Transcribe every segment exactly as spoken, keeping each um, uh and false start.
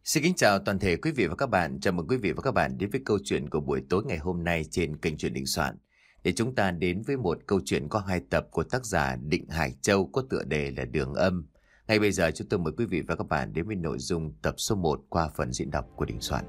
Xin kính chào toàn thể quý vị và các bạn. Chào mừng quý vị và các bạn đến với câu chuyện của buổi tối ngày hôm nay trên kênh Truyện Đình Soạn. Để chúng ta đến với một câu chuyện có hai tập của tác giả Định Hải Châu có tựa đề là Đường Âm. Ngay bây giờ chúng tôi mời quý vị và các bạn đến với nội dung tập số một qua phần diễn đọc của Đình Soạn.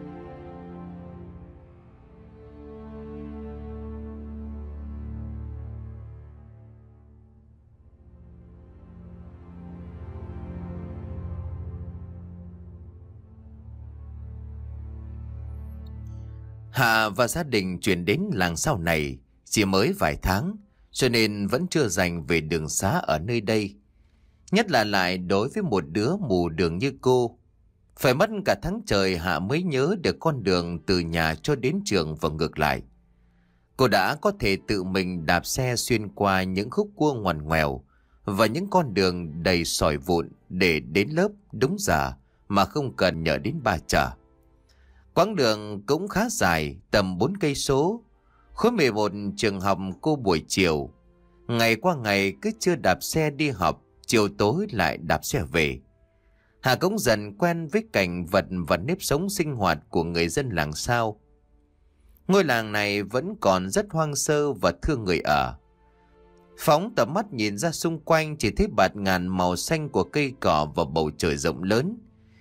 Hạ và gia đình chuyển đến làng sau này chỉ mới vài tháng, cho nên vẫn chưa dành về đường xá ở nơi đây. Nhất là lại đối với một đứa mù đường như cô. Phải mất cả tháng trời Hạ mới nhớ được con đường từ nhà cho đến trường và ngược lại. Cô đã có thể tự mình đạp xe xuyên qua những khúc cua ngoằn ngoèo và những con đường đầy sỏi vụn để đến lớp đúng giờ mà không cần nhờ đến ba chở. Quãng đường cũng khá dài, tầm bốn cây số. Khối mười một trường học cô buổi chiều. Ngày qua ngày cứ chưa đạp xe đi học, chiều tối lại đạp xe về. Hà cũng dần quen với cảnh vật và nếp sống sinh hoạt của người dân làng Sao. Ngôi làng này vẫn còn rất hoang sơ và thương người ở. Phóng tầm mắt nhìn ra xung quanh chỉ thấy bạt ngàn màu xanh của cây cỏ và bầu trời rộng lớn.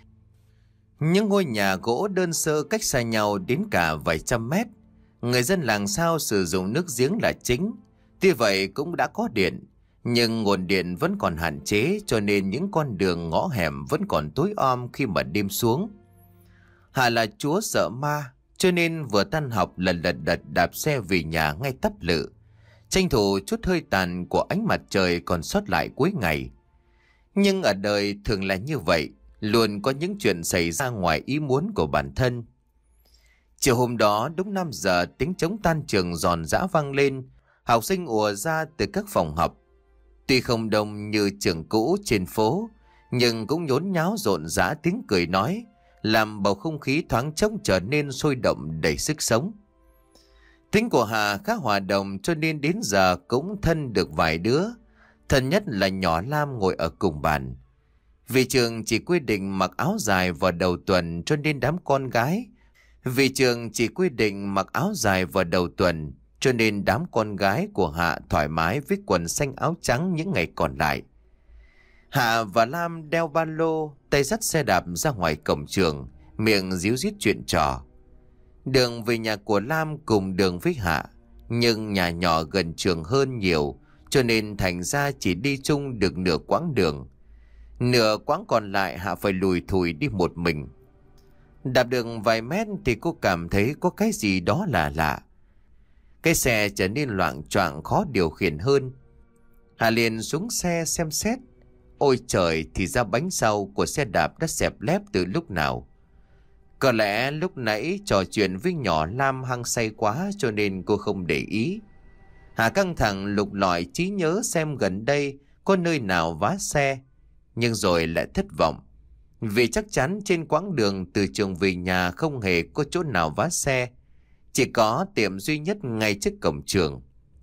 Những ngôi nhà gỗ đơn sơ cách xa nhau đến cả vài trăm mét. Người dân làng Sao sử dụng nước giếng là chính. Tuy vậy cũng đã có điện, nhưng nguồn điện vẫn còn hạn chế, cho nên những con đường ngõ hẻm vẫn còn tối om khi mà đêm xuống. Hà là chúa sợ ma, cho nên vừa tan học lần lật đật đạp xe về nhà ngay tắp lự, tranh thủ chút hơi tàn của ánh mặt trời còn sót lại cuối ngày. Nhưng ở đời thường là như vậy, luôn có những chuyện xảy ra ngoài ý muốn của bản thân. Chiều hôm đó đúng năm giờ, tiếng trống tan trường giòn giã vang lên. Học sinh ùa ra từ các phòng học. Tuy không đông như trường cũ trên phố, nhưng cũng nhốn nháo rộn rã tiếng cười nói, làm bầu không khí thoáng chốc trở nên sôi động đầy sức sống. Tính của Hà khá hòa đồng, cho nên đến giờ cũng thân được vài đứa. Thân nhất là nhỏ Lam ngồi ở cùng bàn. Vì trường chỉ quy định mặc áo dài vào đầu tuần, cho nên đám con gái Vì trường chỉ quy định mặc áo dài vào đầu tuần, cho nên đám con gái của Hạ thoải mái với quần xanh áo trắng những ngày còn lại. Hạ và Lam đeo ba lô, tay dắt xe đạp ra ngoài cổng trường, miệng díu dít chuyện trò. Đường về nhà của Lam cùng đường với Hạ, nhưng nhà nhỏ gần trường hơn nhiều, cho nên thành ra chỉ đi chung được nửa quãng đường. Nửa quãng còn lại Hạ phải lùi thủi đi một mình. Đạp được vài mét thì cô cảm thấy có cái gì đó là lạ. Cái xe trở nên loạng choạng khó điều khiển hơn. Hạ liền xuống xe xem xét. Ôi trời, thì ra bánh sau của xe đạp đã xẹp lép từ lúc nào. Có lẽ lúc nãy trò chuyện với nhỏ Lam hăng say quá, cho nên cô không để ý. Hạ căng thẳng lục lọi trí nhớ xem gần đây có nơi nào vá xe, nhưng rồi lại thất vọng. Vì chắc chắn trên quãng đường từ trường về nhà không hề có chỗ nào vá xe, chỉ có tiệm duy nhất ngay trước cổng trường.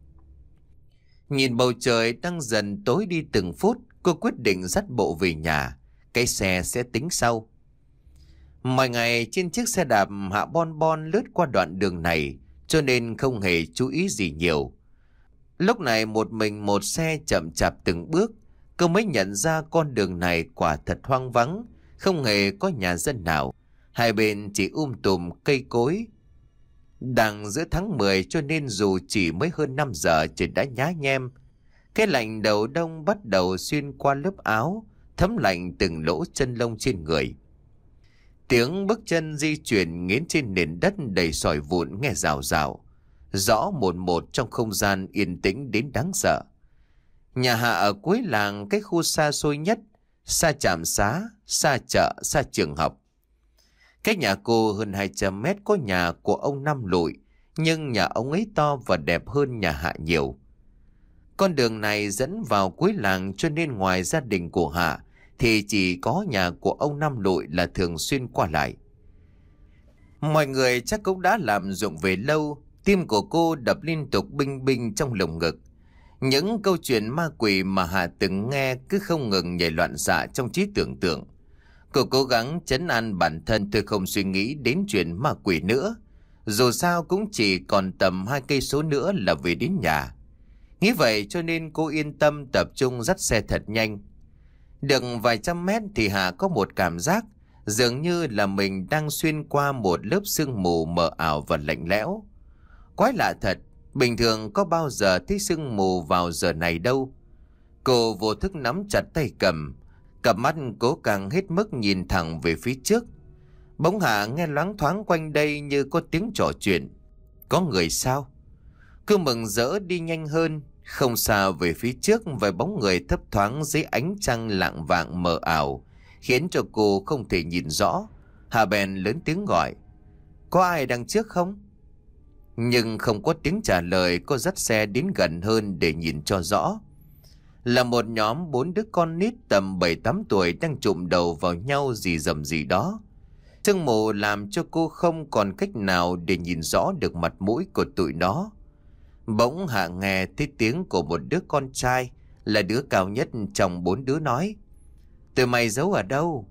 Nhìn bầu trời đang dần tối đi từng phút, cô quyết định dắt bộ về nhà, cái xe sẽ tính sau. Mọi ngày trên chiếc xe đạp Hạ bon bon lướt qua đoạn đường này, cho nên không hề chú ý gì nhiều. Lúc này một mình một xe chậm chạp từng bước, cô mới nhận ra con đường này quả thật hoang vắng, không hề có nhà dân nào. Hai bên chỉ um tùm cây cối. Đang giữa tháng mười, cho nên dù chỉ mới hơn năm giờ trời đã nhá nhem. Cái lạnh đầu đông bắt đầu xuyên qua lớp áo, thấm lạnh từng lỗ chân lông trên người. Tiếng bước chân di chuyển nghiến trên nền đất đầy sỏi vụn nghe rào rào, rõ một một trong không gian yên tĩnh đến đáng sợ. Nhà Hạ ở cuối làng, cái khu xa xôi nhất, xa trạm xá, xa chợ, xa trường học. Cách nhà cô hơn hai trăm mét có nhà của ông Năm Lụi, nhưng nhà ông ấy to và đẹp hơn nhà Hạ nhiều. Con đường này dẫn vào cuối làng, cho nên ngoài gia đình của Hạ thì chỉ có nhà của ông Năm Lụi là thường xuyên qua lại. Mọi người chắc cũng đã làm dụng về lâu, tim của cô đập liên tục binh binh trong lồng ngực. Những câu chuyện ma quỷ mà Hà từng nghe cứ không ngừng nhảy loạn xạ trong trí tưởng tượng. Cô cố gắng trấn an bản thân, tôi không suy nghĩ đến chuyện ma quỷ nữa. Dù sao cũng chỉ còn tầm hai cây số nữa là về đến nhà. Nghĩ vậy cho nên cô yên tâm tập trung dắt xe thật nhanh. Được vài trăm mét thì Hà có một cảm giác dường như là mình đang xuyên qua một lớp sương mù mờ ảo và lạnh lẽo. Quái lạ thật, bình thường có bao giờ thấy sương mù vào giờ này đâu. Cô vô thức nắm chặt tay cầm, cặp mắt cố càng hết mức nhìn thẳng về phía trước. Bỗng Hà nghe loáng thoáng quanh đây như có tiếng trò chuyện. Có người sao? Cứ mừng rỡ đi nhanh hơn. Không xa về phía trước, vài bóng người thấp thoáng dưới ánh trăng lạng vạng mờ ảo, khiến cho cô không thể nhìn rõ. Hà bèn lớn tiếng gọi, có ai đằng trước không? Nhưng không có tiếng trả lời. Cô dắt xe đến gần hơn để nhìn cho rõ. Là một nhóm bốn đứa con nít tầm bảy tám tuổi đang chụm đầu vào nhau gì dầm gì đó. Sương mù làm cho cô không còn cách nào để nhìn rõ được mặt mũi của tụi nó. Bỗng Hạ nghe thấy tiếng của một đứa con trai, là đứa cao nhất trong bốn đứa nói, tụi mày giấu ở đâu?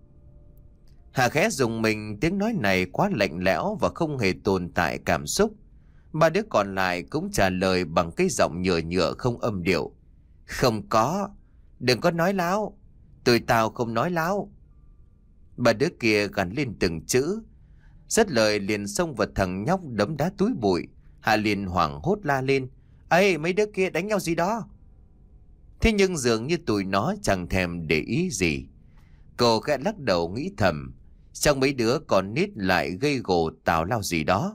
Hạ khẽ dùng mình, tiếng nói này quá lạnh lẽo và không hề tồn tại cảm xúc. Ba đứa còn lại cũng trả lời bằng cái giọng nhựa nhựa không âm điệu, không có, đừng có nói láo, tụi tao không nói láo. Ba đứa kia gắn lên từng chữ. Dứt lời liền xông vào thằng nhóc đấm đá túi bụi. Hà liền hoảng hốt la lên, ê mấy đứa kia đánh nhau gì đó. Thế nhưng dường như tụi nó chẳng thèm để ý gì. Cô khẽ lắc đầu nghĩ thầm, trong mấy đứa còn nít lại gây gổ tào lao gì đó.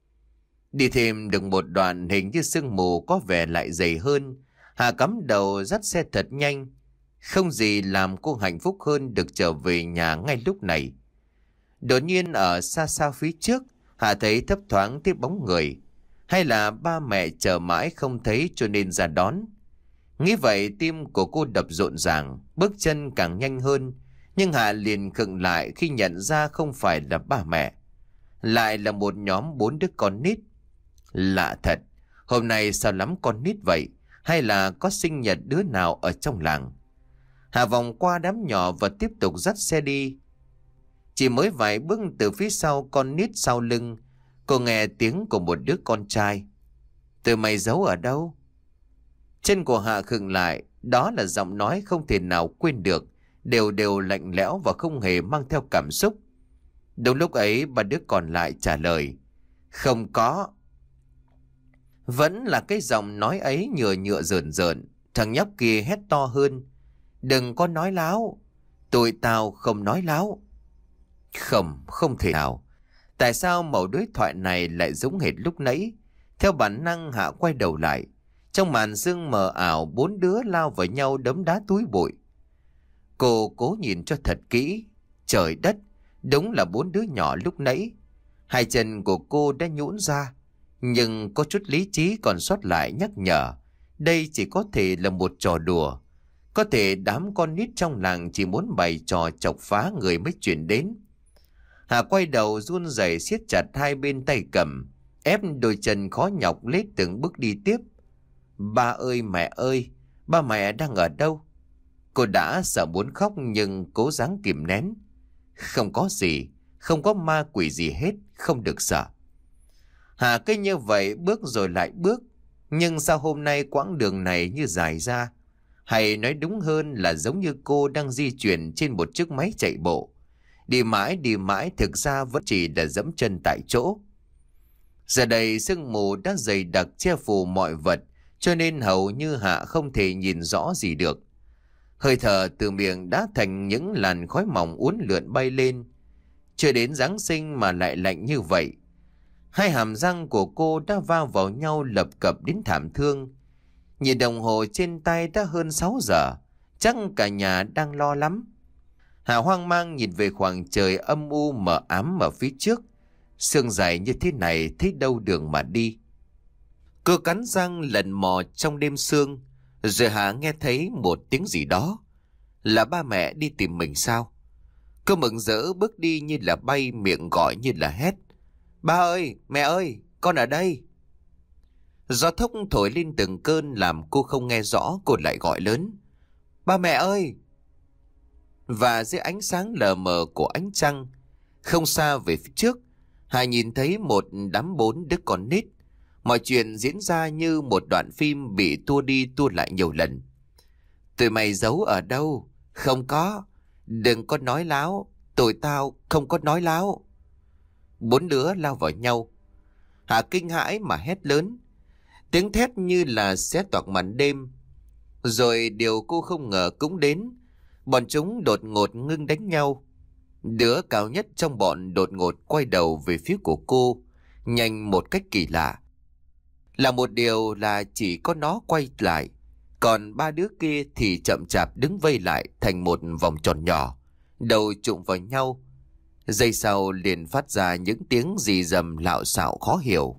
Đi thêm được một đoạn, hình như sương mù có vẻ lại dày hơn. Hà cắm đầu dắt xe thật nhanh. Không gì làm cô hạnh phúc hơn được trở về nhà ngay lúc này. Đột nhiên ở xa xa phía trước, Hà thấy thấp thoáng tiếp bóng người. Hay là ba mẹ chờ mãi không thấy cho nên ra đón. Nghĩ vậy tim của cô đập rộn ràng, bước chân càng nhanh hơn. Nhưng Hà liền khựng lại khi nhận ra không phải là ba mẹ, lại là một nhóm bốn đứa con nít. Lạ thật, hôm nay sao lắm con nít vậy? Hay là có sinh nhật đứa nào ở trong làng? Hà vòng qua đám nhỏ và tiếp tục dắt xe đi. Chỉ mới vài bước từ phía sau con nít sau lưng, cô nghe tiếng của một đứa con trai, tụi mày giấu ở đâu? Chân của Hạ khựng lại. Đó là giọng nói không thể nào quên được, đều đều lạnh lẽo và không hề mang theo cảm xúc. Đúng lúc ấy ba đứa còn lại trả lời, không có. Vẫn là cái giọng nói ấy nhựa nhựa rợn rợn. Thằng nhóc kia hét to hơn, đừng có nói láo, tụi tao không nói láo. Không, không thể nào. Tại sao mẩu đối thoại này lại giống hệt lúc nãy? Theo bản năng Hạ quay đầu lại. Trong màn sương mờ ảo, bốn đứa lao vào nhau đấm đá túi bụi. Cô cố nhìn cho thật kỹ. Trời đất, đúng là bốn đứa nhỏ lúc nãy. Hai chân của cô đã nhũn ra, nhưng có chút lý trí còn sót lại nhắc nhở đây chỉ có thể là một trò đùa. Có thể đám con nít trong làng chỉ muốn bày trò chọc phá người mới chuyển đến. Hà quay đầu run rẩy siết chặt hai bên tay cầm, ép đôi chân khó nhọc lết từng bước đi tiếp. Ba ơi mẹ ơi, ba mẹ đang ở đâu? Cô đã sợ muốn khóc nhưng cố gắng kìm nén. Không có gì, không có ma quỷ gì hết, không được sợ. Hà cứ như vậy bước rồi lại bước. Nhưng sao hôm nay quãng đường này như dài ra? Hay nói đúng hơn là giống như cô đang di chuyển trên một chiếc máy chạy bộ. Đi mãi đi mãi thực ra vẫn chỉ là dẫm chân tại chỗ. Giờ đây sương mù đã dày đặc che phủ mọi vật, cho nên hầu như Hạ không thể nhìn rõ gì được. Hơi thở từ miệng đã thành những làn khói mỏng uốn lượn bay lên. Chưa đến Giáng sinh mà lại lạnh như vậy. Hai hàm răng của cô đã va vào nhau lập cập đến thảm thương. Nhìn đồng hồ trên tay đã hơn sáu giờ. Chắc cả nhà đang lo lắm. Hà hoang mang nhìn về khoảng trời âm u mờ ám ở phía trước. Sương dày như thế này thấy đâu đường mà đi. Cô cắn răng lần mò trong đêm sương. Rồi Hà nghe thấy một tiếng gì đó. Là ba mẹ đi tìm mình sao? Cô mừng rỡ bước đi như là bay, miệng gọi như là hét. Ba ơi, mẹ ơi, con ở đây. Gió thốc thổi lên từng cơn làm cô không nghe rõ, cô lại gọi lớn. Ba mẹ ơi! Và dưới ánh sáng lờ mờ của ánh trăng, không xa về phía trước, Hà nhìn thấy một đám bốn đứa con nít. Mọi chuyện diễn ra như một đoạn phim bị tua đi tua lại nhiều lần. Tụi mày giấu ở đâu? Không có. Đừng có nói láo. Tụi tao không có nói láo. Bốn đứa lao vào nhau. Hà kinh hãi mà hét lớn. Tiếng thét như là xé toạc màn đêm. Rồi điều cô không ngờ cũng đến. Bọn chúng đột ngột ngưng đánh nhau. Đứa cao nhất trong bọn đột ngột quay đầu về phía của cô, nhanh một cách kỳ lạ. Là một điều là chỉ có nó quay lại, còn ba đứa kia thì chậm chạp đứng vây lại thành một vòng tròn nhỏ, đầu chụm vào nhau. Giây sau liền phát ra những tiếng rì rầm lạo xạo khó hiểu.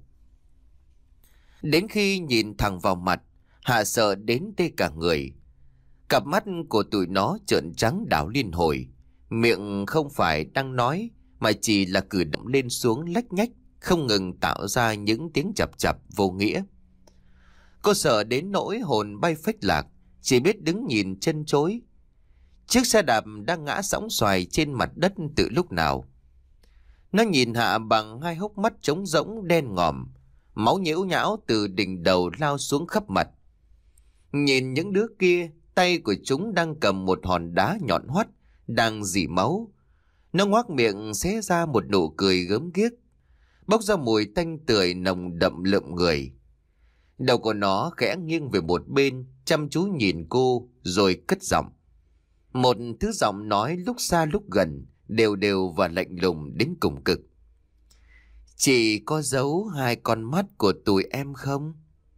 Đến khi nhìn thẳng vào mặt, Hạ sợ đến tê cả người. Cặp mắt của tụi nó trợn trắng đảo liên hồi, miệng không phải đang nói mà chỉ là cử động lên xuống lách nhách, không ngừng tạo ra những tiếng chập chập vô nghĩa. Cô sợ đến nỗi hồn bay phách lạc, chỉ biết đứng nhìn chân chối. Chiếc xe đạp đang ngã sóng xoài trên mặt đất từ lúc nào. Nó nhìn Hạ bằng hai hốc mắt trống rỗng đen ngòm, máu nhễu nhão từ đỉnh đầu lao xuống khắp mặt. Nhìn những đứa kia, tay của chúng đang cầm một hòn đá nhọn hoắt, đang rỉ máu. Nó ngoác miệng xé ra một nụ cười gớm ghiếc, bốc ra mùi tanh tưởi nồng đậm lượm người. Đầu của nó khẽ nghiêng về một bên, chăm chú nhìn cô rồi cất giọng. Một thứ giọng nói lúc xa lúc gần, đều đều và lạnh lùng đến cùng cực. Chị có giấu hai con mắt của tụi em không?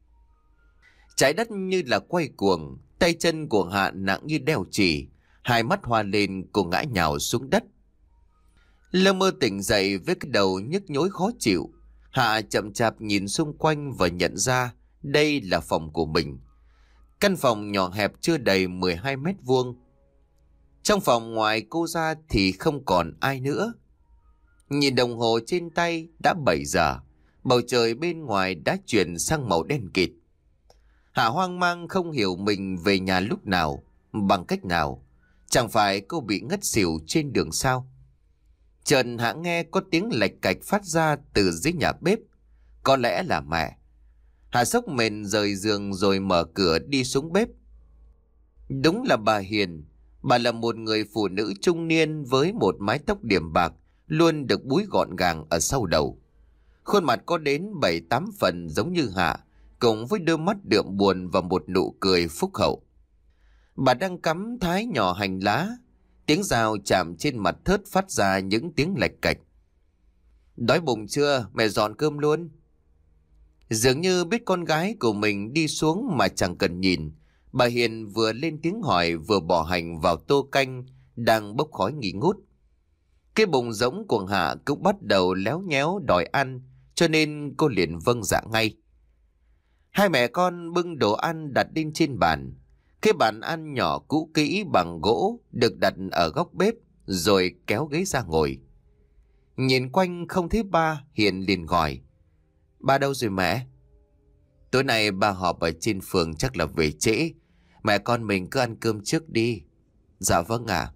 Trái đất như là quay cuồng, tay chân của Hạ nặng như đeo chì, hai mắt hoa lên, cô ngã nhào xuống đất. Lơ mơ tỉnh dậy với cái đầu nhức nhối khó chịu. Hạ chậm chạp nhìn xung quanh và nhận ra đây là phòng của mình. Căn phòng nhỏ hẹp chưa đầy mười hai mét vuông. Trong phòng ngoài cô ra thì không còn ai nữa. Nhìn đồng hồ trên tay đã bảy giờ, bầu trời bên ngoài đã chuyển sang màu đen kịt. Hạ hoang mang không hiểu mình về nhà lúc nào, bằng cách nào. Chẳng phải cô bị ngất xỉu trên đường sao? Chợt Hạ nghe có tiếng lạch cạch phát ra từ dưới nhà bếp. Có lẽ là mẹ. Hạ sốc mền rời giường rồi mở cửa đi xuống bếp. Đúng là bà Hiền. Bà là một người phụ nữ trung niên với một mái tóc điểm bạc, luôn được búi gọn gàng ở sau đầu. Khuôn mặt có đến bảy tám phần giống như Hạ, cùng với đôi mắt đượm buồn và một nụ cười phúc hậu. Bà đang cắm thái nhỏ hành lá, tiếng dao chạm trên mặt thớt phát ra những tiếng lạch cạch. Đói bụng chưa? Mẹ dọn cơm luôn. Dường như biết con gái của mình đi xuống mà chẳng cần nhìn, bà Hiền vừa lên tiếng hỏi vừa bỏ hành vào tô canh đang bốc khói nghi ngút. Cái bụng rỗng của Hạ cũng bắt đầu léo nhéo đòi ăn, cho nên cô liền vâng dạ ngay. Hai mẹ con bưng đồ ăn đặt lên trên bàn. Cái bàn ăn nhỏ cũ kỹ bằng gỗ được đặt ở góc bếp, rồi kéo ghế ra ngồi. Nhìn quanh không thấy ba, Hiền liền gọi. Ba đâu rồi mẹ? Tối nay ba họp ở trên phường chắc là về trễ. Mẹ con mình cứ ăn cơm trước đi. Dạ vâng ạ.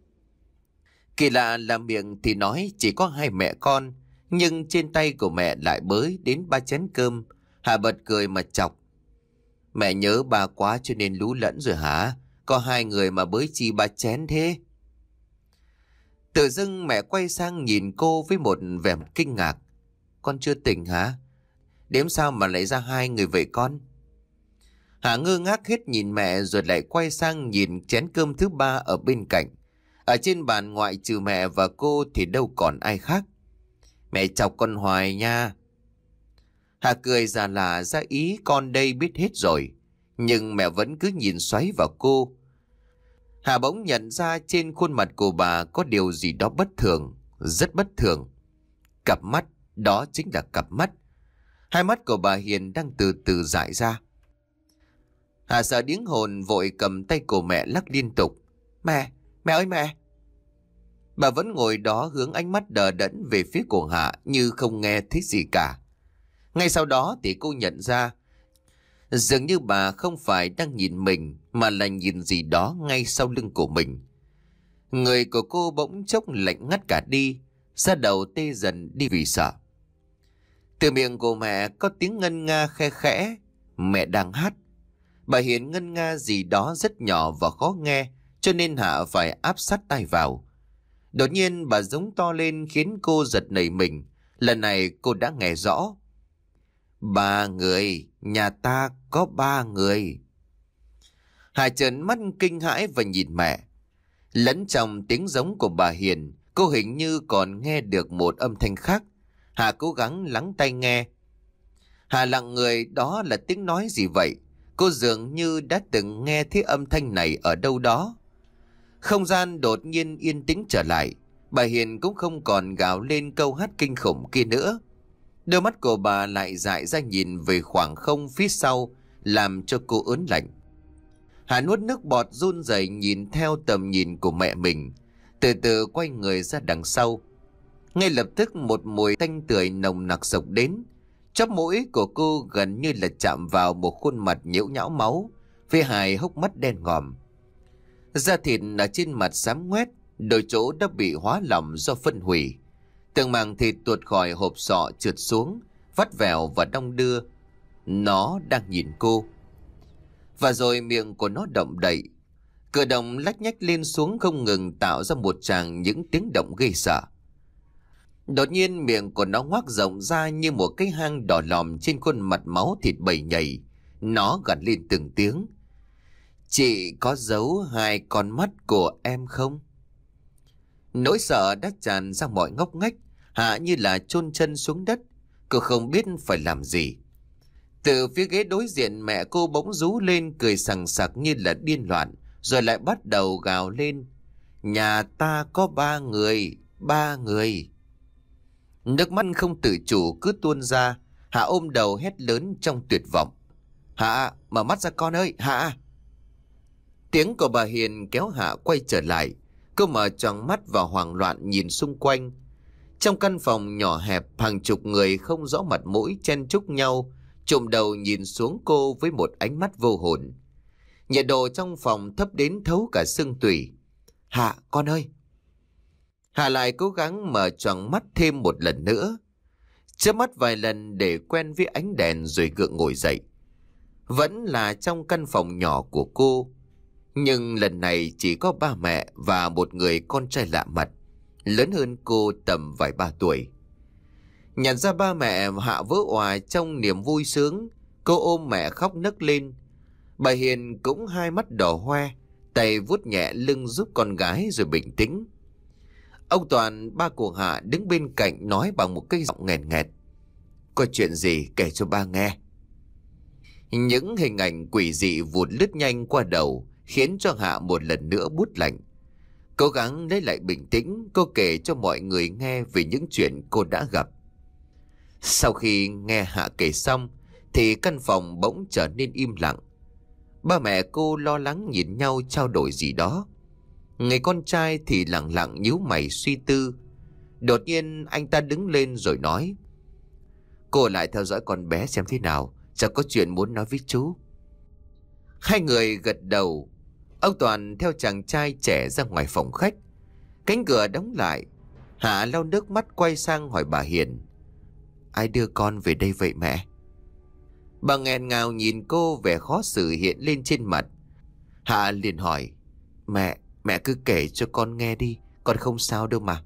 Kỳ lạ là miệng thì nói chỉ có hai mẹ con, nhưng trên tay của mẹ lại bới đến ba chén cơm. Hà bật cười mà chọc. Mẹ nhớ ba quá cho nên lú lẫn rồi hả? Có hai người mà bới chi ba chén thế? Tự dưng mẹ quay sang nhìn cô với một vẻ mặt kinh ngạc. Con chưa tỉnh hả? Đếm sao mà lấy ra hai người vậy con? Hà ngơ ngác hết nhìn mẹ rồi lại quay sang nhìn chén cơm thứ ba ở bên cạnh. Ở trên bàn ngoại trừ mẹ và cô thì đâu còn ai khác. Mẹ chọc con hoài nha. Hà cười già là ra ý con đây biết hết rồi. Nhưng mẹ vẫn cứ nhìn xoáy vào cô. Hà bỗng nhận ra trên khuôn mặt của bà có điều gì đó bất thường, rất bất thường. Cặp mắt, đó chính là cặp mắt. Hai mắt của bà Hiền đang từ từ dại ra. Hà sợ điếng hồn vội cầm tay của mẹ lắc liên tục. Mẹ, mẹ ơi mẹ. Bà vẫn ngồi đó hướng ánh mắt đờ đẫn về phía của Hạ như không nghe thấy gì cả. Ngay sau đó thì cô nhận ra dường như bà không phải đang nhìn mình mà là nhìn gì đó ngay sau lưng của mình. Người của cô bỗng chốc lạnh ngắt cả đi, da đầu tê dần đi vì sợ. Từ miệng của mẹ có tiếng ngân nga khe khẽ. Mẹ đang hát. Bà Hiền ngân nga gì đó rất nhỏ và khó nghe, cho nên Hạ phải áp sát tai vào. Đột nhiên bà giống to lên khiến cô giật nảy mình. Lần này cô đã nghe rõ. Ba người, nhà ta có ba người. Hạ trợn mắt kinh hãi và nhìn mẹ. Lẫn trong tiếng giống của bà Hiền, cô hình như còn nghe được một âm thanh khác. Hạ cố gắng lắng tai nghe. Hạ lặng người, đó là tiếng nói gì vậy? Cô dường như đã từng nghe thấy âm thanh này ở đâu đó. Không gian đột nhiên yên tĩnh trở lại. Bà Hiền cũng không còn gào lên câu hát kinh khủng kia nữa. Đôi mắt của bà lại dại ra nhìn về khoảng không phía sau, làm cho cô ớn lạnh. Hà nuốt nước bọt run rẩy nhìn theo tầm nhìn của mẹ mình, từ từ quay người ra đằng sau. Ngay lập tức một mùi tanh tưởi nồng nặc sộc đến. Chóp mũi của cô gần như là chạm vào một khuôn mặt nhễu nhão máu, với hai hốc mắt đen ngòm. Da thịt ở trên mặt xám ngoét, đôi chỗ đã bị hóa lỏng do phân hủy. Từng màng thịt tuột khỏi hộp sọ trượt xuống, vắt vẻo và đong đưa. Nó đang nhìn cô. Và rồi miệng của nó động đậy. Cử động lách nhách lên xuống không ngừng, tạo ra một tràng những tiếng động ghê sợ. Đột nhiên miệng của nó ngoác rộng ra như một cái hang đỏ lòm trên khuôn mặt máu thịt bầy nhầy. Nó gằn lên từng tiếng. Chị có giấu hai con mắt của em không? Nỗi sợ đã tràn ra mọi ngóc ngách. Hạ như là chôn chân xuống đất. Cô không biết phải làm gì. Từ phía ghế đối diện, mẹ cô bỗng rú lên cười sằng sặc như là điên loạn, rồi lại bắt đầu gào lên. Nhà ta có ba người, ba người. Nước mắt không tự chủ cứ tuôn ra. Hạ ôm đầu hét lớn trong tuyệt vọng. Hạ, mở mắt ra con ơi, Hạ. Tiếng của bà Hiền kéo Hạ quay trở lại. Cô mở tròn mắt và hoảng loạn nhìn xung quanh. Trong căn phòng nhỏ hẹp, hàng chục người không rõ mặt mũi chen chúc nhau, chồm đầu nhìn xuống cô với một ánh mắt vô hồn. Nhiệt độ trong phòng thấp đến thấu cả xương tủy. Hạ, con ơi. Hạ lại cố gắng mở tròn mắt thêm một lần nữa. Chớp mắt vài lần để quen với ánh đèn rồi gượng ngồi dậy. Vẫn là trong căn phòng nhỏ của cô. Nhưng lần này chỉ có ba mẹ và một người con trai lạ mặt, lớn hơn cô tầm vài ba tuổi. Nhận ra ba mẹ, Hạ vỡ òa trong niềm vui sướng. Cô ôm mẹ khóc nấc lên. Bà Hiền cũng hai mắt đỏ hoe, tay vuốt nhẹ lưng giúp con gái rồi bình tĩnh. Ông Toàn, ba của Hạ, đứng bên cạnh nói bằng một cái giọng nghẹn nghẹt. Có chuyện gì kể cho ba nghe. Những hình ảnh quỷ dị vụt lướt nhanh qua đầu, khiến cho Hạ một lần nữa bút lạnh. Cố gắng lấy lại bình tĩnh, cô kể cho mọi người nghe về những chuyện cô đã gặp. Sau khi nghe Hạ kể xong, thì căn phòng bỗng trở nên im lặng. Ba mẹ cô lo lắng nhìn nhau trao đổi gì đó. Người con trai thì lặng lặng nhíu mày suy tư. Đột nhiên anh ta đứng lên rồi nói. Cô lại theo dõi con bé xem thế nào, chắc có chuyện muốn nói với chú. Hai người gật đầu. Ông Toàn theo chàng trai trẻ ra ngoài phòng khách. Cánh cửa đóng lại. Hạ lau nước mắt quay sang hỏi bà Hiền. Ai đưa con về đây vậy mẹ? Bà nghẹn ngào nhìn cô, vẻ khó xử hiện lên trên mặt. Hạ liền hỏi. Mẹ, mẹ cứ kể cho con nghe đi, con không sao đâu mà.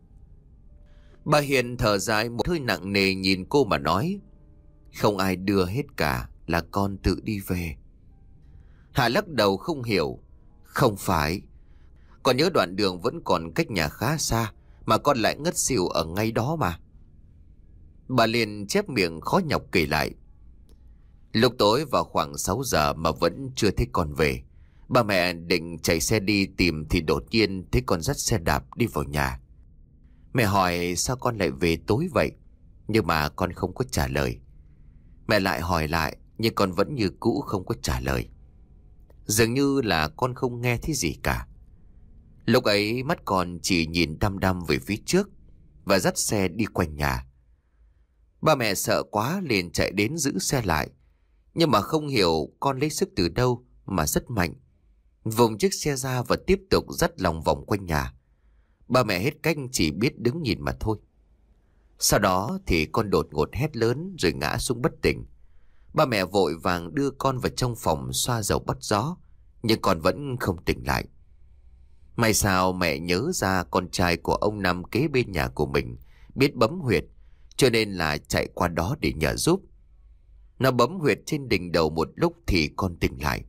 Bà Hiền thở dài một hơi nặng nề nhìn cô mà nói. Không ai đưa hết cả, là con tự đi về. Hạ lắc đầu không hiểu. Không phải. Con nhớ đoạn đường vẫn còn cách nhà khá xa, mà con lại ngất xỉu ở ngay đó mà. Bà liền chép miệng khó nhọc kể lại. Lúc tối vào khoảng sáu giờ mà vẫn chưa thấy con về. Ba mẹ định chạy xe đi tìm thì đột nhiên thấy con dắt xe đạp đi vào nhà. Mẹ hỏi sao con lại về tối vậy, nhưng mà con không có trả lời. Mẹ lại hỏi lại, nhưng con vẫn như cũ không có trả lời. Dường như là con không nghe thấy gì cả. Lúc ấy mắt con chỉ nhìn đăm đăm về phía trước và dắt xe đi quanh nhà. Ba mẹ sợ quá liền chạy đến giữ xe lại. Nhưng mà không hiểu con lấy sức từ đâu mà rất mạnh. vùng chiếc xe ra và tiếp tục dắt lòng vòng quanh nhà. Ba mẹ hết cách chỉ biết đứng nhìn mà thôi. Sau đó thì con đột ngột hét lớn rồi ngã xuống bất tỉnh. Ba mẹ vội vàng đưa con vào trong phòng xoa dầu bắt gió, nhưng con vẫn không tỉnh lại. May sao mẹ nhớ ra con trai của ông nằm kế bên nhà của mình biết bấm huyệt, cho nên là chạy qua đó để nhờ giúp. Nó bấm huyệt trên đỉnh đầu một lúc thì con tỉnh lại.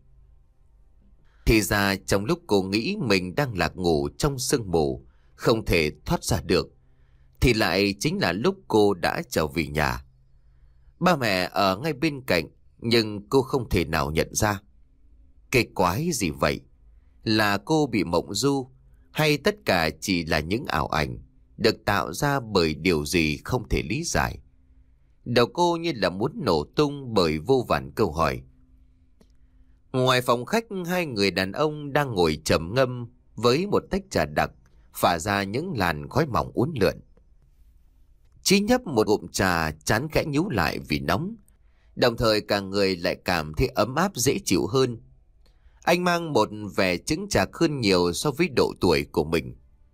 Thì ra trong lúc cô nghĩ mình đang lạc ngủ trong sương mù, không thể thoát ra được, thì lại chính là lúc cô đã trở về nhà. Ba mẹ ở ngay bên cạnh, nhưng cô không thể nào nhận ra. Cái quái gì vậy? Là cô bị mộng du, hay tất cả chỉ là những ảo ảnh được tạo ra bởi điều gì không thể lý giải? Đầu cô như là muốn nổ tung bởi vô vàn câu hỏi. Ngoài phòng khách, hai người đàn ông đang ngồi trầm ngâm với một tách trà đặc phả ra những làn khói mỏng uốn lượn. Chí nhấp một ngụm trà, trán khẽ nhíu lại vì nóng, đồng thời cả người lại cảm thấy ấm áp dễ chịu hơn. Anh mang một vẻ chững chạc hơn nhiều so với độ tuổi của mình.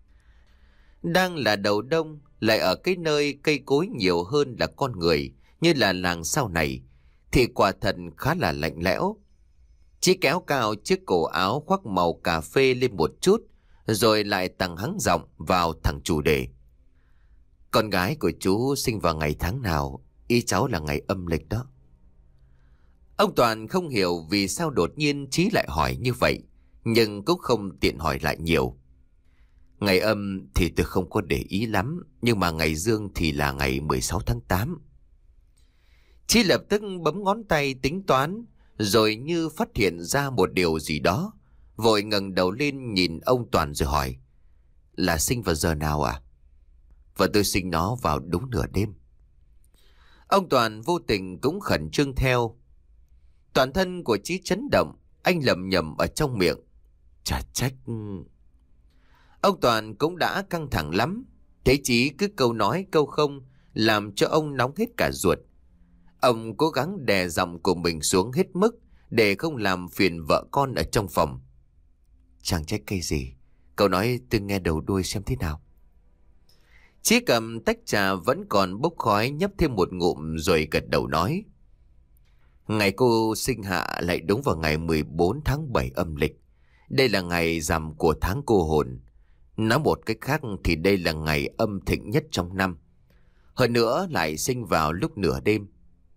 Đang là đầu đông, lại ở cái nơi cây cối nhiều hơn là con người, như là làng sau này, thì quả thật khá là lạnh lẽo. Chí kéo cao chiếc cổ áo khoác màu cà phê lên một chút, rồi lại tăng hắng giọng vào thẳng chủ đề. Con gái của chú sinh vào ngày tháng nào? Ý cháu là ngày âm lịch đó. Ông Toàn không hiểu vì sao đột nhiên Chí lại hỏi như vậy, nhưng cũng không tiện hỏi lại nhiều. Ngày âm thì tôi không có để ý lắm, nhưng mà ngày dương thì là ngày mười sáu tháng tám. Chí lập tức bấm ngón tay tính toán, rồi như phát hiện ra một điều gì đó, vội ngẩng đầu lên nhìn ông Toàn rồi hỏi. Là sinh vào giờ nào à? Và tôi sinh nó vào đúng nửa đêm. Ông Toàn vô tình cũng khẩn trương theo. Toàn thân của Chí chấn động, anh lẩm nhẩm ở trong miệng. Chả trách. Ông Toàn cũng đã căng thẳng lắm, thấy Chí cứ câu nói câu không, làm cho ông nóng hết cả ruột. Ông cố gắng đè giọng của mình xuống hết mức để không làm phiền vợ con ở trong phòng. Chẳng trách cái gì, cậu nói tôi nghe đầu đuôi xem thế nào. Chí cầm tách trà vẫn còn bốc khói nhấp thêm một ngụm rồi gật đầu nói. Ngày cô sinh hạ lại đúng vào ngày mười bốn tháng bảy âm lịch. Đây là ngày rằm của tháng cô hồn. Nói một cách khác thì đây là ngày âm thịnh nhất trong năm. Hơn nữa lại sinh vào lúc nửa đêm.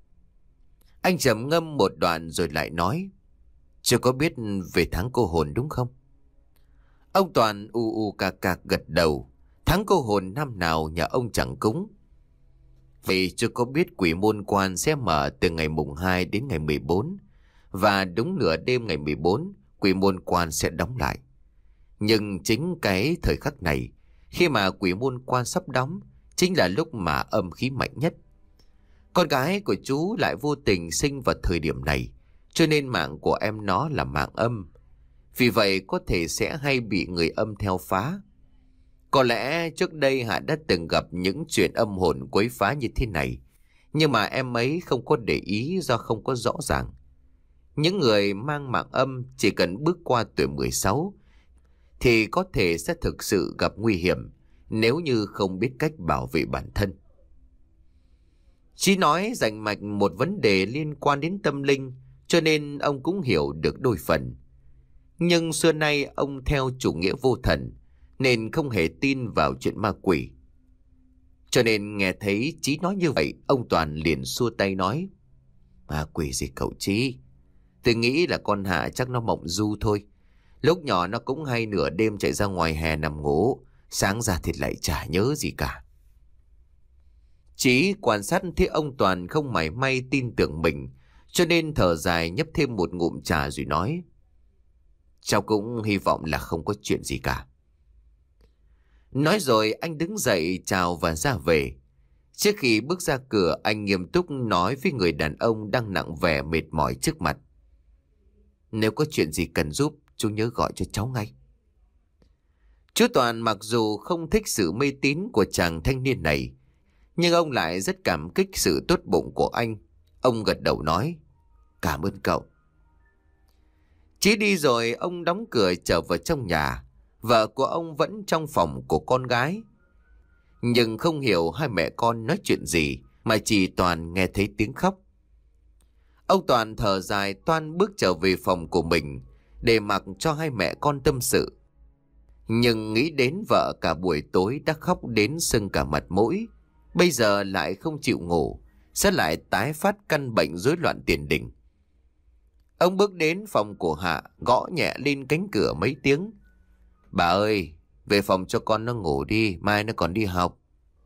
Anh trầm ngâm một đoạn rồi lại nói. Chưa có biết về tháng cô hồn đúng không? Ông Toàn u u cạc cạc gật đầu. Tháng cô hồn năm nào nhà ông chẳng cúng. Vì chưa có biết quỷ môn quan sẽ mở từ ngày mùng hai đến ngày mười bốn. Và đúng nửa đêm ngày mười bốn, quỷ môn quan sẽ đóng lại. Nhưng chính cái thời khắc này, khi mà quỷ môn quan sắp đóng, chính là lúc mà âm khí mạnh nhất. Con gái của chú lại vô tình sinh vào thời điểm này, cho nên mạng của em nó là mạng âm. Vì vậy có thể sẽ hay bị người âm theo phá. Có lẽ trước đây Hạ đã từng gặp những chuyện âm hồn quấy phá như thế này, nhưng mà em ấy không có để ý do không có rõ ràng. Những người mang mạng âm chỉ cần bước qua tuổi mười sáu thì có thể sẽ thực sự gặp nguy hiểm nếu như không biết cách bảo vệ bản thân. Chí nói rành mạch một vấn đề liên quan đến tâm linh, cho nên ông cũng hiểu được đôi phần. Nhưng xưa nay ông theo chủ nghĩa vô thần, nên không hề tin vào chuyện ma quỷ. Cho nên nghe thấy Chí nói như vậy, ông Toàn liền xua tay nói. Ma quỷ gì cậu Chí? Tôi nghĩ là con Hạ chắc nó mộng du thôi. Lúc nhỏ nó cũng hay nửa đêm chạy ra ngoài hè nằm ngủ, sáng ra thì lại chả nhớ gì cả. Chí quan sát thấy ông Toàn không mảy may tin tưởng mình, cho nên thở dài nhấp thêm một ngụm trà rồi nói. Cháu cũng hy vọng là không có chuyện gì cả. Nói rồi anh đứng dậy chào và ra về. Trước khi bước ra cửa, anh nghiêm túc nói với người đàn ông đang nặng vẻ mệt mỏi trước mặt. Nếu có chuyện gì cần giúp, chú nhớ gọi cho cháu ngay. Chú Toàn mặc dù không thích sự mê tín của chàng thanh niên này, nhưng ông lại rất cảm kích sự tốt bụng của anh. Ông gật đầu nói. Cảm ơn cậu. Chí đi rồi ông đóng cửa trở vào trong nhà. Vợ của ông vẫn trong phòng của con gái. Nhưng không hiểu hai mẹ con nói chuyện gì mà chỉ toàn nghe thấy tiếng khóc. Ông Toàn thở dài toan bước trở về phòng của mình để mặc cho hai mẹ con tâm sự. Nhưng nghĩ đến vợ cả buổi tối đã khóc đến sưng cả mặt mũi, bây giờ lại không chịu ngủ, sẽ lại tái phát căn bệnh rối loạn tiền đình. Ông bước đến phòng của Hạ, gõ nhẹ lên cánh cửa mấy tiếng. Bà ơi, về phòng cho con nó ngủ đi, mai nó còn đi học.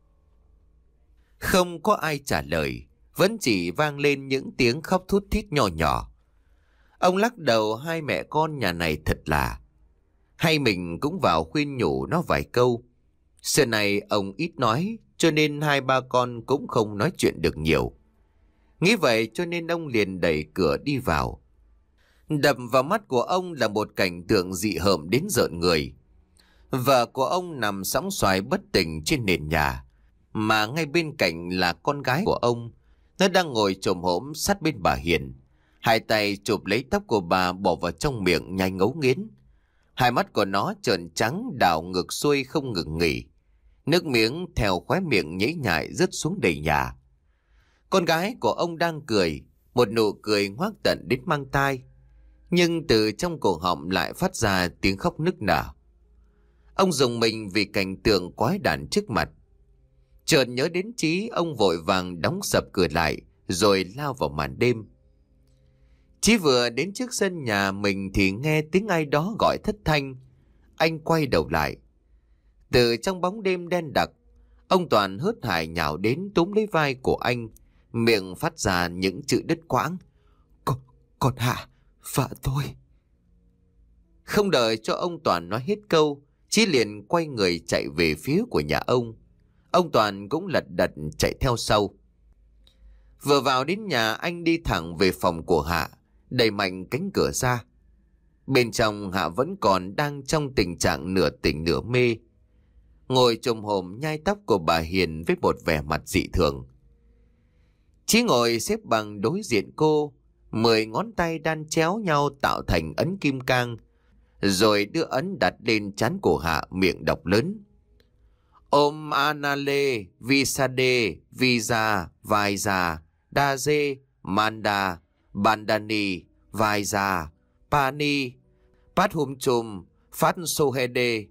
Không có ai trả lời, vẫn chỉ vang lên những tiếng khóc thút thít nhỏ nhỏ. Ông lắc đầu, hai mẹ con nhà này thật là. Hay mình cũng vào khuyên nhủ nó vài câu. Xưa này ông ít nói, cho nên hai ba con cũng không nói chuyện được nhiều. Nghĩ vậy cho nên ông liền đẩy cửa đi vào. Đập vào mắt của ông là một cảnh tượng dị hợm đến rợn người. Vợ của ông nằm sóng xoài bất tỉnh trên nền nhà, mà ngay bên cạnh là con gái của ông. Nó đang ngồi chồm hổm sát bên bà Hiền, hai tay chụp lấy tóc của bà bỏ vào trong miệng nhai ngấu nghiến. Hai mắt của nó trợn trắng đảo ngược xuôi không ngừng nghỉ. Nước miếng theo khóe miệng nhễ nhại rớt xuống đầy nhà. Con gái của ông đang cười, một nụ cười ngoác tận đến mang tai. Nhưng từ trong cổ họng lại phát ra tiếng khóc nức nở. Ông rùng mình vì cảnh tượng quái đản trước mặt. Chợt nhớ đến Chí, ông vội vàng đóng sập cửa lại rồi lao vào màn đêm. Chí vừa đến trước sân nhà mình thì nghe tiếng ai đó gọi thất thanh. Anh quay đầu lại. Từ trong bóng đêm đen đặc, ông Toàn hớt hải nhào đến túm lấy vai của anh, miệng phát ra những chữ đứt quãng. Con, con Hạ, vợ tôi. Không đợi cho ông Toàn nói hết câu, Chí liền quay người chạy về phía của nhà ông. Ông Toàn cũng lật đật chạy theo sau. Vừa vào đến nhà, anh đi thẳng về phòng của Hạ, đẩy mạnh cánh cửa ra. Bên trong Hạ vẫn còn đang trong tình trạng nửa tỉnh nửa mê, ngồi chồm hổm nhai tóc của bà Hiền với một vẻ mặt dị thường. Chí ngồi xếp bằng đối diện cô, mười ngón tay đan chéo nhau tạo thành ấn kim cang, rồi đưa ấn đặt lên trán của Hạ, miệng đọc lớn. Om Anale Visade Visa Vaisa Daze Manda Bandani Vaisa Pani Pathumchum Phát Sohede.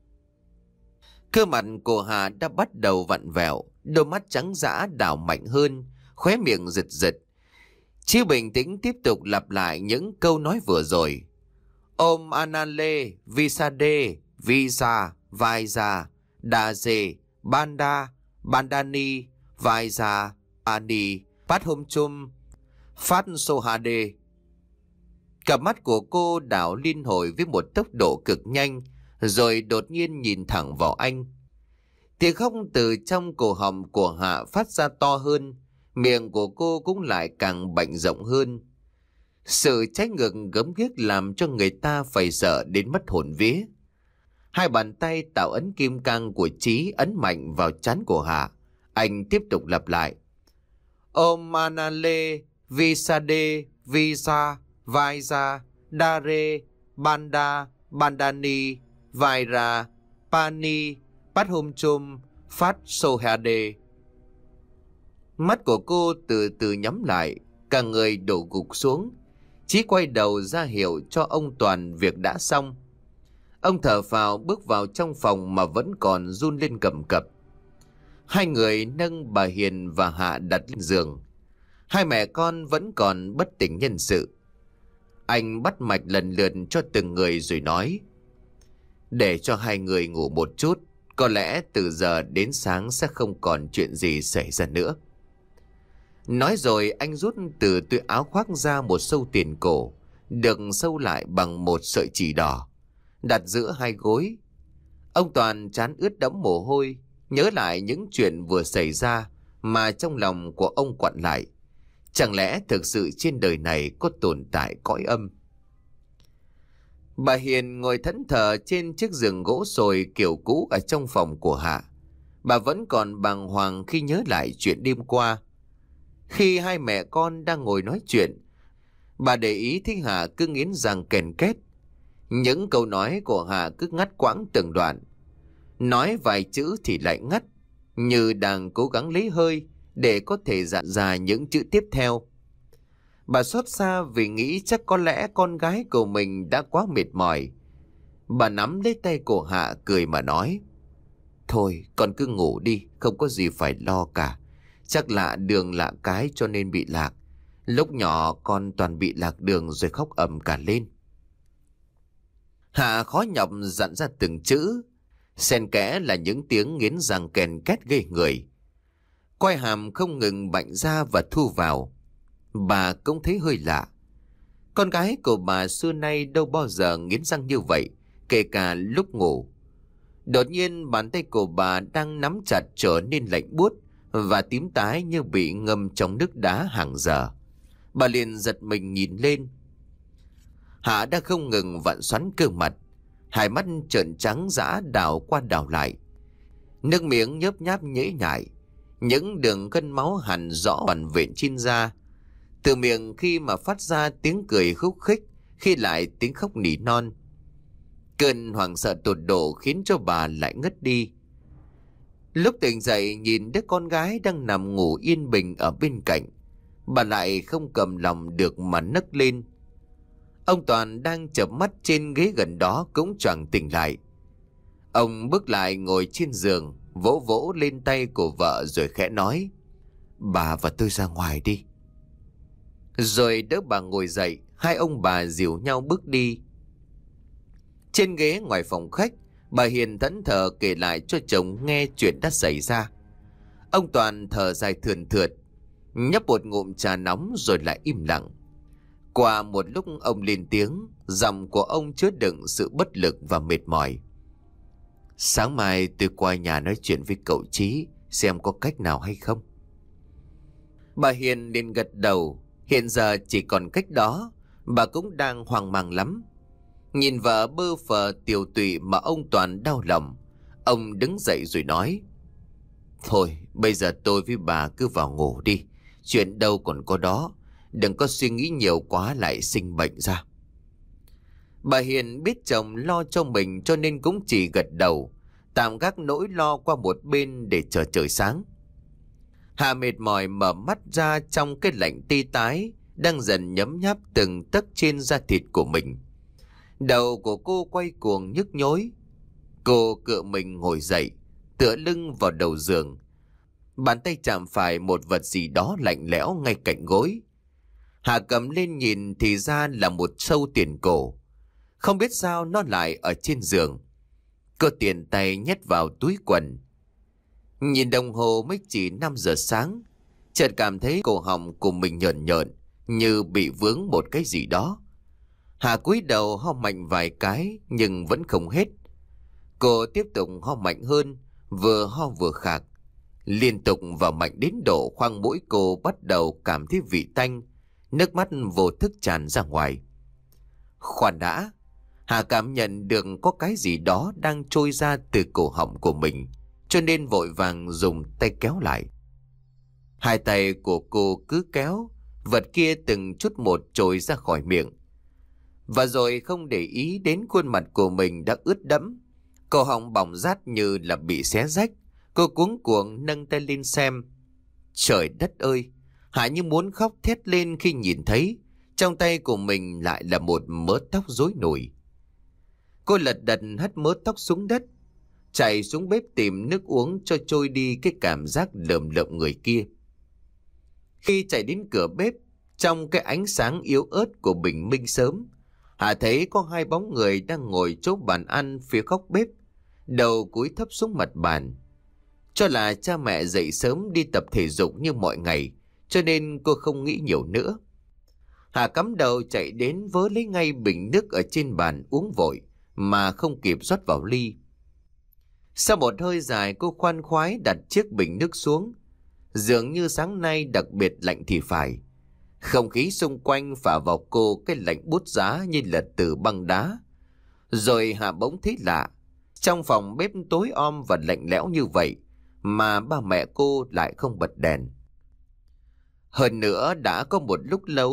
Cơ mặt của Hà đã bắt đầu vặn vẹo, đôi mắt trắng dã đảo mạnh hơn, khóe miệng giật giật. Chí bình tĩnh tiếp tục lặp lại những câu nói vừa rồi. Om Anale Visade Visa Vaisa Daze Banda Bandani Vaisa Ani Pathumchum Phát Sohade. Cặp mắt của cô đảo liên hồi với một tốc độ cực nhanh, rồi đột nhiên nhìn thẳng vào anh. Tiếng khóc từ trong cổ họng của Hạ phát ra to hơn, miệng của cô cũng lại càng bệnh rộng hơn. Sự trái ngược gớm ghiếc làm cho người ta phải sợ đến mất hồn vía. Hai bàn tay tạo ấn kim cang của Chí ấn mạnh vào trán của Hạ. Anh tiếp tục lặp lại. Om Manale Visade Visa Vaisa Dare Banda Bandani Vaira Pani Pathumchum Phát Sohade. Mắt của cô từ từ nhắm lại, cả người đổ gục xuống. Chí quay đầu ra hiệu cho ông Toàn việc đã xong. Ông thở phào bước vào trong phòng mà vẫn còn run lên cầm cập. Hai người nâng bà Hiền và Hạ đặt lên giường. Hai mẹ con vẫn còn bất tỉnh nhân sự. Anh bắt mạch lần lượt cho từng người rồi nói. Để cho hai người ngủ một chút, có lẽ từ giờ đến sáng sẽ không còn chuyện gì xảy ra nữa. Nói rồi anh rút từ túi áo khoác ra một sâu tiền cổ, được sâu lại bằng một sợi chỉ đỏ, đặt giữa hai gối. Ông Toàn trán ướt đẫm mồ hôi, nhớ lại những chuyện vừa xảy ra mà trong lòng của ông quặn lại. Chẳng lẽ thực sự trên đời này có tồn tại cõi âm? Bà Hiền ngồi thẫn thờ trên chiếc giường gỗ sồi kiểu cũ ở trong phòng của Hạ. Bà vẫn còn bàng hoàng khi nhớ lại chuyện đêm qua. Khi hai mẹ con đang ngồi nói chuyện, Bà để ý thấy Hà cứ nghiến răng ken két. Những câu nói của Hà cứ ngắt quãng từng đoạn. Nói vài chữ thì lại ngắt, như đang cố gắng lấy hơi để có thể dặn ra những chữ tiếp theo. Bà xót xa vì nghĩ chắc có lẽ con gái của mình đã quá mệt mỏi. Bà nắm lấy tay của Hạ cười mà nói: Thôi con cứ ngủ đi, không có gì phải lo cả. Chắc lạ đường lạ cái cho nên bị lạc. Lúc nhỏ con toàn bị lạc đường rồi khóc ầm cả lên. Hạ khó nhọc dặn ra từng chữ, xen kẽ là những tiếng nghiến răng kèn két ghê người. Quai hàm không ngừng bạnh ra và thu vào. Bà cũng thấy hơi lạ. Con gái của bà xưa nay đâu bao giờ nghiến răng như vậy, kể cả lúc ngủ. Đột nhiên bàn tay của bà đang nắm chặt trở nên lạnh buốt và tím tái như bị ngâm trong nước đá hàng giờ. Bà liền giật mình nhìn lên. Hạ đã không ngừng vặn xoắn cơ mặt, hai mắt trợn trắng dã đảo qua đảo lại. Nước miếng nhớp nháp nhễ nhại, những đường gân máu hằn rõ vằn vện trên da. Từ miệng khi mà phát ra tiếng cười khúc khích, khi lại tiếng khóc nỉ non. Cơn hoảng sợ tột độ khiến cho bà lại ngất đi. Lúc tỉnh dậy nhìn đứa con gái đang nằm ngủ yên bình ở bên cạnh, bà lại không cầm lòng được mà nấc lên. Ông Toàn đang chợp mắt trên ghế gần đó cũng choàng tỉnh lại. Ông bước lại ngồi trên giường, vỗ vỗ lên tay của vợ rồi khẽ nói: Bà và tôi ra ngoài đi. Rồi đỡ bà ngồi dậy, hai ông bà dìu nhau bước đi. Trên ghế ngoài phòng khách, bà Hiền thẫn thờ kể lại cho chồng nghe chuyện đã xảy ra. Ông Toàn thở dài thườn thượt, nhấp một ngụm trà nóng rồi lại im lặng. Qua một lúc ông lên tiếng, giọng của ông chứa đựng sự bất lực và mệt mỏi: Sáng mai tôi qua nhà nói chuyện với cậu Chí, xem có cách nào hay không. Bà Hiền liền gật đầu. Hiện giờ chỉ còn cách đó. Bà cũng đang hoang mang lắm. Nhìn vợ bơ phờ tiều tụy mà ông Toàn đau lòng. Ông đứng dậy rồi nói: Thôi bây giờ tôi với bà cứ vào ngủ đi. Chuyện đâu còn có đó. Đừng có suy nghĩ nhiều quá lại sinh bệnh ra. Bà Hiền biết chồng lo cho mình cho nên cũng chỉ gật đầu, tạm gác nỗi lo qua một bên để chờ trời sáng. Hà mệt mỏi mở mắt ra trong cái lạnh tê tái đang dần nhấm nháp từng tấc trên da thịt của mình. Đầu của cô quay cuồng nhức nhối. Cô cựa mình ngồi dậy, tựa lưng vào đầu giường. Bàn tay chạm phải một vật gì đó lạnh lẽo ngay cạnh gối. Hà cầm lên nhìn thì ra là một sâu tiền cổ. Không biết sao nó lại ở trên giường. Cô tiền tay nhét vào túi quần. Nhìn đồng hồ mới chỉ năm giờ sáng, chợt cảm thấy cổ họng của mình nhợn nhợn, như bị vướng một cái gì đó. Hà cúi đầu ho mạnh vài cái nhưng vẫn không hết. Cô tiếp tục ho mạnh hơn, vừa ho vừa khạc, liên tục và mạnh đến độ khoang mũi cô bắt đầu cảm thấy vị tanh, nước mắt vô thức tràn ra ngoài. Khoan đã, Hà cảm nhận được có cái gì đó đang trôi ra từ cổ họng của mình, cho nên vội vàng dùng tay kéo lại. Hai tay của cô cứ kéo, vật kia từng chút một trồi ra khỏi miệng. Và rồi không để ý đến khuôn mặt của mình đã ướt đẫm, cổ họng bỏng rát như là bị xé rách. Cô cuống cuồng nâng tay lên xem. Trời đất ơi! Hà như muốn khóc thét lên khi nhìn thấy trong tay của mình lại là một mớ tóc rối nùi. Cô lật đật hất mớ tóc xuống đất, chạy xuống bếp tìm nước uống cho trôi đi cái cảm giác lợm lợm người kia. Khi chạy đến cửa bếp, trong cái ánh sáng yếu ớt của bình minh sớm, Hà thấy có hai bóng người đang ngồi chỗ bàn ăn phía góc bếp, đầu cúi thấp xuống mặt bàn. Cho là cha mẹ dậy sớm đi tập thể dục như mọi ngày, cho nên cô không nghĩ nhiều nữa. Hà cắm đầu chạy đến vớ lấy ngay bình nước ở trên bàn uống vội, mà không kịp rót vào ly. Sau một hơi dài, cô khoan khoái đặt chiếc bình nước xuống. Dường như sáng nay đặc biệt lạnh thì phải. Không khí xung quanh phả vào cô cái lạnh buốt giá như là từ băng đá. Rồi Hà bỗng thấy lạ. Trong phòng bếp tối om và lạnh lẽo như vậy mà ba mẹ cô lại không bật đèn. Hơn nữa đã có một lúc lâu,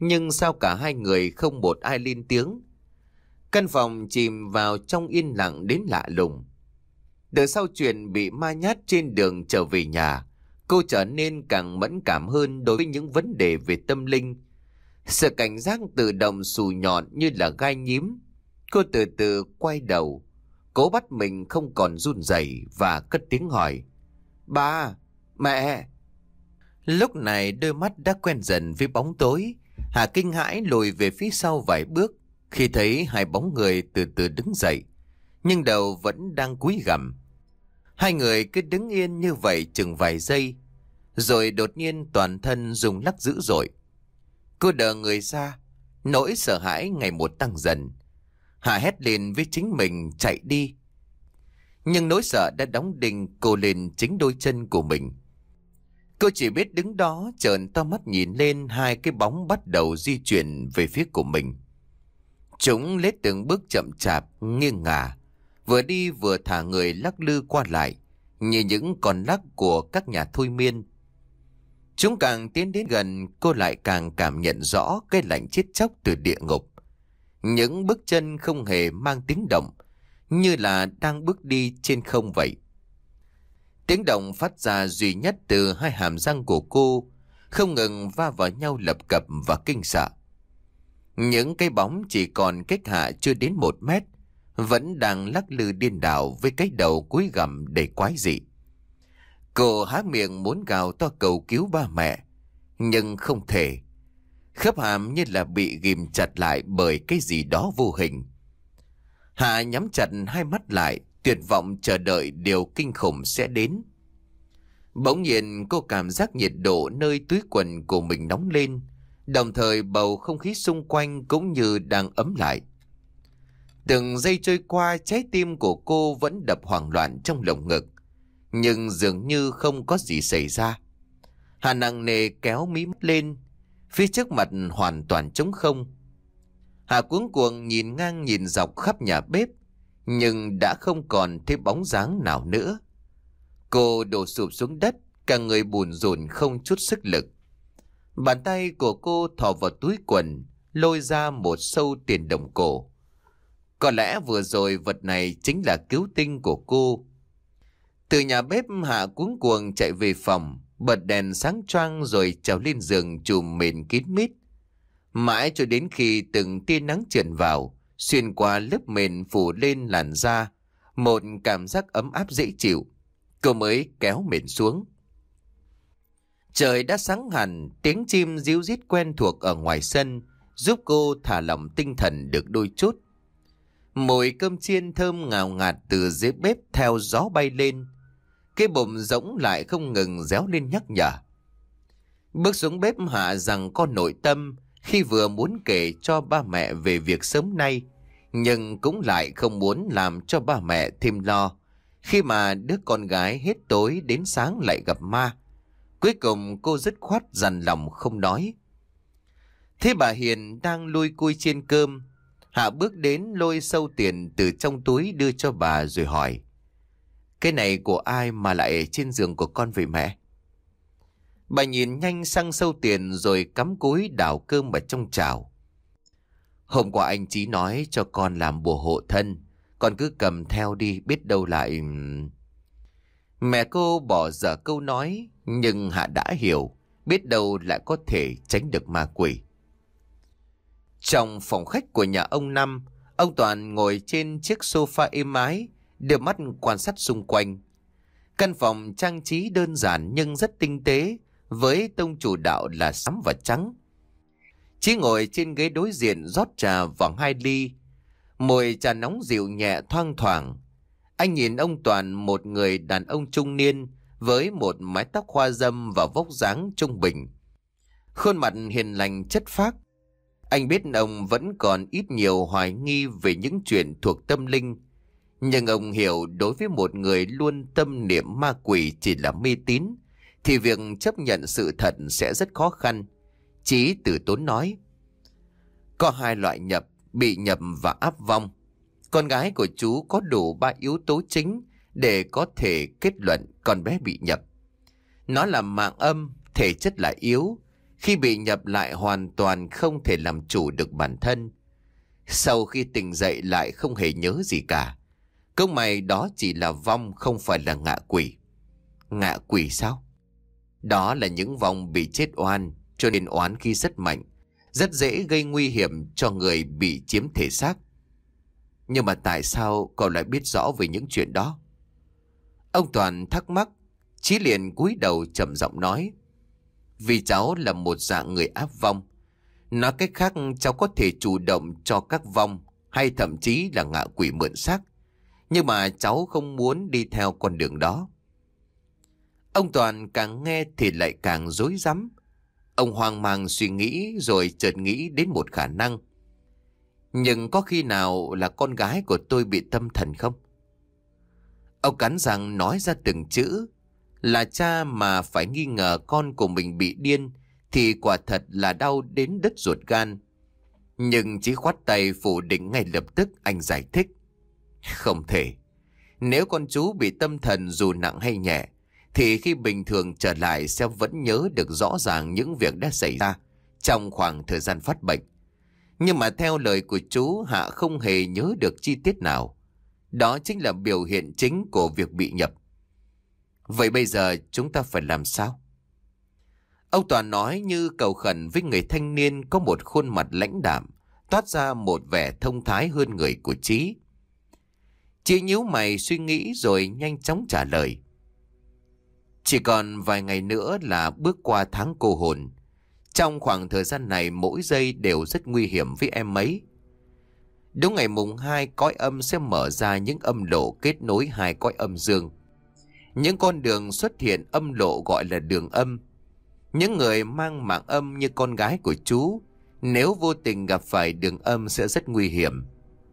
nhưng sao cả hai người không một ai lên tiếng. Căn phòng chìm vào trong yên lặng đến lạ lùng. Từ sau chuyện bị ma nhát trên đường trở về nhà, cô trở nên càng mẫn cảm hơn đối với những vấn đề về tâm linh. Sự cảnh giác tự động xù nhọn như là gai nhím. Cô từ từ quay đầu, cố bắt mình không còn run rẩy và cất tiếng hỏi: "Ba, mẹ." Lúc này đôi mắt đã quen dần với bóng tối. Hà kinh hãi lùi về phía sau vài bước khi thấy hai bóng người từ từ đứng dậy, nhưng đầu vẫn đang cúi gằm. Hai người cứ đứng yên như vậy chừng vài giây, rồi đột nhiên toàn thân rung lắc dữ dội. Cô đờ người ra, nỗi sợ hãi ngày một tăng dần. Hà hét lên với chính mình chạy đi, nhưng nỗi sợ đã đóng đinh cô lên chính đôi chân của mình. Cô chỉ biết đứng đó trợn to mắt nhìn lên hai cái bóng bắt đầu di chuyển về phía của mình. Chúng lết từng bước chậm chạp, nghiêng ngả, vừa đi vừa thả người lắc lư qua lại như những con lắc của các nhà thôi miên. Chúng càng tiến đến gần, cô lại càng cảm nhận rõ cái lạnh chết chóc từ địa ngục. Những bước chân không hề mang tiếng động, như là đang bước đi trên không vậy. Tiếng động phát ra duy nhất từ hai hàm răng của cô, không ngừng va vào nhau lập cập và kinh sợ. Những cái bóng chỉ còn cách Hạ chưa đến một mét, vẫn đang lắc lư điên đảo với cái đầu cúi gằm đầy quái dị. Cô há miệng muốn gào to cầu cứu ba mẹ, nhưng không thể. Khớp hàm như là bị ghim chặt lại bởi cái gì đó vô hình. Hạ nhắm chặt hai mắt lại, tuyệt vọng chờ đợi điều kinh khủng sẽ đến. Bỗng nhiên cô cảm giác nhiệt độ nơi túi quần của mình nóng lên, đồng thời bầu không khí xung quanh cũng như đang ấm lại. Từng giây trôi qua, trái tim của cô vẫn đập hoảng loạn trong lồng ngực, nhưng dường như không có gì xảy ra. Hà nặng nề kéo mí mắt lên, phía trước mặt hoàn toàn trống không. Hà cuống cuồng nhìn ngang nhìn dọc khắp nhà bếp, nhưng đã không còn thấy bóng dáng nào nữa. Cô đổ sụp xuống đất, cả người bùn rùn không chút sức lực. Bàn tay của cô thò vào túi quần, lôi ra một sâu tiền đồng cổ. Có lẽ vừa rồi vật này chính là cứu tinh của cô. Từ nhà bếp, Hạ cuống cuồng chạy về phòng, bật đèn sáng choang rồi trèo lên giường chùm mền kín mít. Mãi cho đến khi từng tia nắng tràn vào, xuyên qua lớp mền phủ lên làn da, một cảm giác ấm áp dễ chịu, cô mới kéo mền xuống. Trời đã sáng hẳn, tiếng chim ríu rít quen thuộc ở ngoài sân giúp cô thả lỏng tinh thần được đôi chút. Mùi cơm chiên thơm ngào ngạt từ dưới bếp theo gió bay lên. Cái bụng rỗng lại không ngừng réo lên nhắc nhở. Bước xuống bếp, Hạ rằng con nội tâm khi vừa muốn kể cho ba mẹ về việc sớm nay, nhưng cũng lại không muốn làm cho ba mẹ thêm lo khi mà đứa con gái hết tối đến sáng lại gặp ma. Cuối cùng cô dứt khoát dằn lòng không nói. Thế bà Hiền đang lui cui chiên cơm, Hạ bước đến lôi sâu tiền từ trong túi đưa cho bà rồi hỏi: "Cái này của ai mà lại trên giường của con vậy mẹ?" Bà nhìn nhanh sang sâu tiền rồi cắm cúi đảo cơm ở trong chảo. "Hôm qua anh Chí nói cho con làm bùa hộ thân, con cứ cầm theo đi, biết đâu lại..." Mẹ cô bỏ dở câu nói, nhưng Hạ đã hiểu, biết đâu lại có thể tránh được ma quỷ. Trong phòng khách của nhà ông Năm, ông Toàn ngồi trên chiếc sofa êm ái, đưa mắt quan sát xung quanh. Căn phòng trang trí đơn giản nhưng rất tinh tế, với tông chủ đạo là xám và trắng. Chí ngồi trên ghế đối diện rót trà vào hai ly. Mùi trà nóng dịu nhẹ thoang thoảng. Anh nhìn ông Toàn, một người đàn ông trung niên với một mái tóc hoa râm và vóc dáng trung bình, khuôn mặt hiền lành chất phác. Anh biết ông vẫn còn ít nhiều hoài nghi về những chuyện thuộc tâm linh, nhưng ông hiểu đối với một người luôn tâm niệm ma quỷ chỉ là mê tín thì việc chấp nhận sự thật sẽ rất khó khăn. Chí từ tốn nói: "Có hai loại nhập, bị nhập và áp vong. Con gái của chú có đủ ba yếu tố chính để có thể kết luận con bé bị nhập. Nó là mạng âm, thể chất là yếu. Khi bị nhập lại hoàn toàn không thể làm chủ được bản thân. Sau khi tỉnh dậy lại không hề nhớ gì cả. Câu mày đó chỉ là vong, không phải là ngạ quỷ. Ngạ quỷ sao? Đó là những vong bị chết oan, cho nên oán khí rất mạnh, rất dễ gây nguy hiểm cho người bị chiếm thể xác. Nhưng mà tại sao cậu lại biết rõ về những chuyện đó? Ông Toàn thắc mắc. Chí liền cúi đầu trầm giọng nói: Vì cháu là một dạng người áp vong. Nói cách khác, cháu có thể chủ động cho các vong hay thậm chí là ngạ quỷ mượn xác. Nhưng mà cháu không muốn đi theo con đường đó. Ông Toàn càng nghe thì lại càng rối rắm. Ông hoang mang suy nghĩ rồi chợt nghĩ đến một khả năng. Nhưng có khi nào là con gái của tôi bị tâm thần không? Ông cắn răng nói ra từng chữ. Là cha mà phải nghi ngờ con của mình bị điên thì quả thật là đau đến đứt ruột gan. Nhưng chỉ khoát tay phủ định ngay lập tức. Anh giải thích: Không thể. Nếu con chú bị tâm thần dù nặng hay nhẹ thì khi bình thường trở lại sẽ vẫn nhớ được rõ ràng những việc đã xảy ra trong khoảng thời gian phát bệnh. Nhưng mà theo lời của chú, Hạ không hề nhớ được chi tiết nào. Đó chính là biểu hiện chính của việc bị nhập. Vậy bây giờ chúng ta phải làm sao? Ông Toàn nói như cầu khẩn với người thanh niên có một khuôn mặt lãnh đạm, toát ra một vẻ thông thái hơn người của Chí. Chí nhíu mày suy nghĩ rồi nhanh chóng trả lời: Chỉ còn vài ngày nữa là bước qua tháng cô hồn. Trong khoảng thời gian này mỗi giây đều rất nguy hiểm với em ấy. Đúng ngày mùng hai, cõi âm sẽ mở ra những âm lộ kết nối hai cõi âm dương. Những con đường xuất hiện âm lộ gọi là đường âm. Những người mang mạng âm như con gái của chú, nếu vô tình gặp phải đường âm sẽ rất nguy hiểm.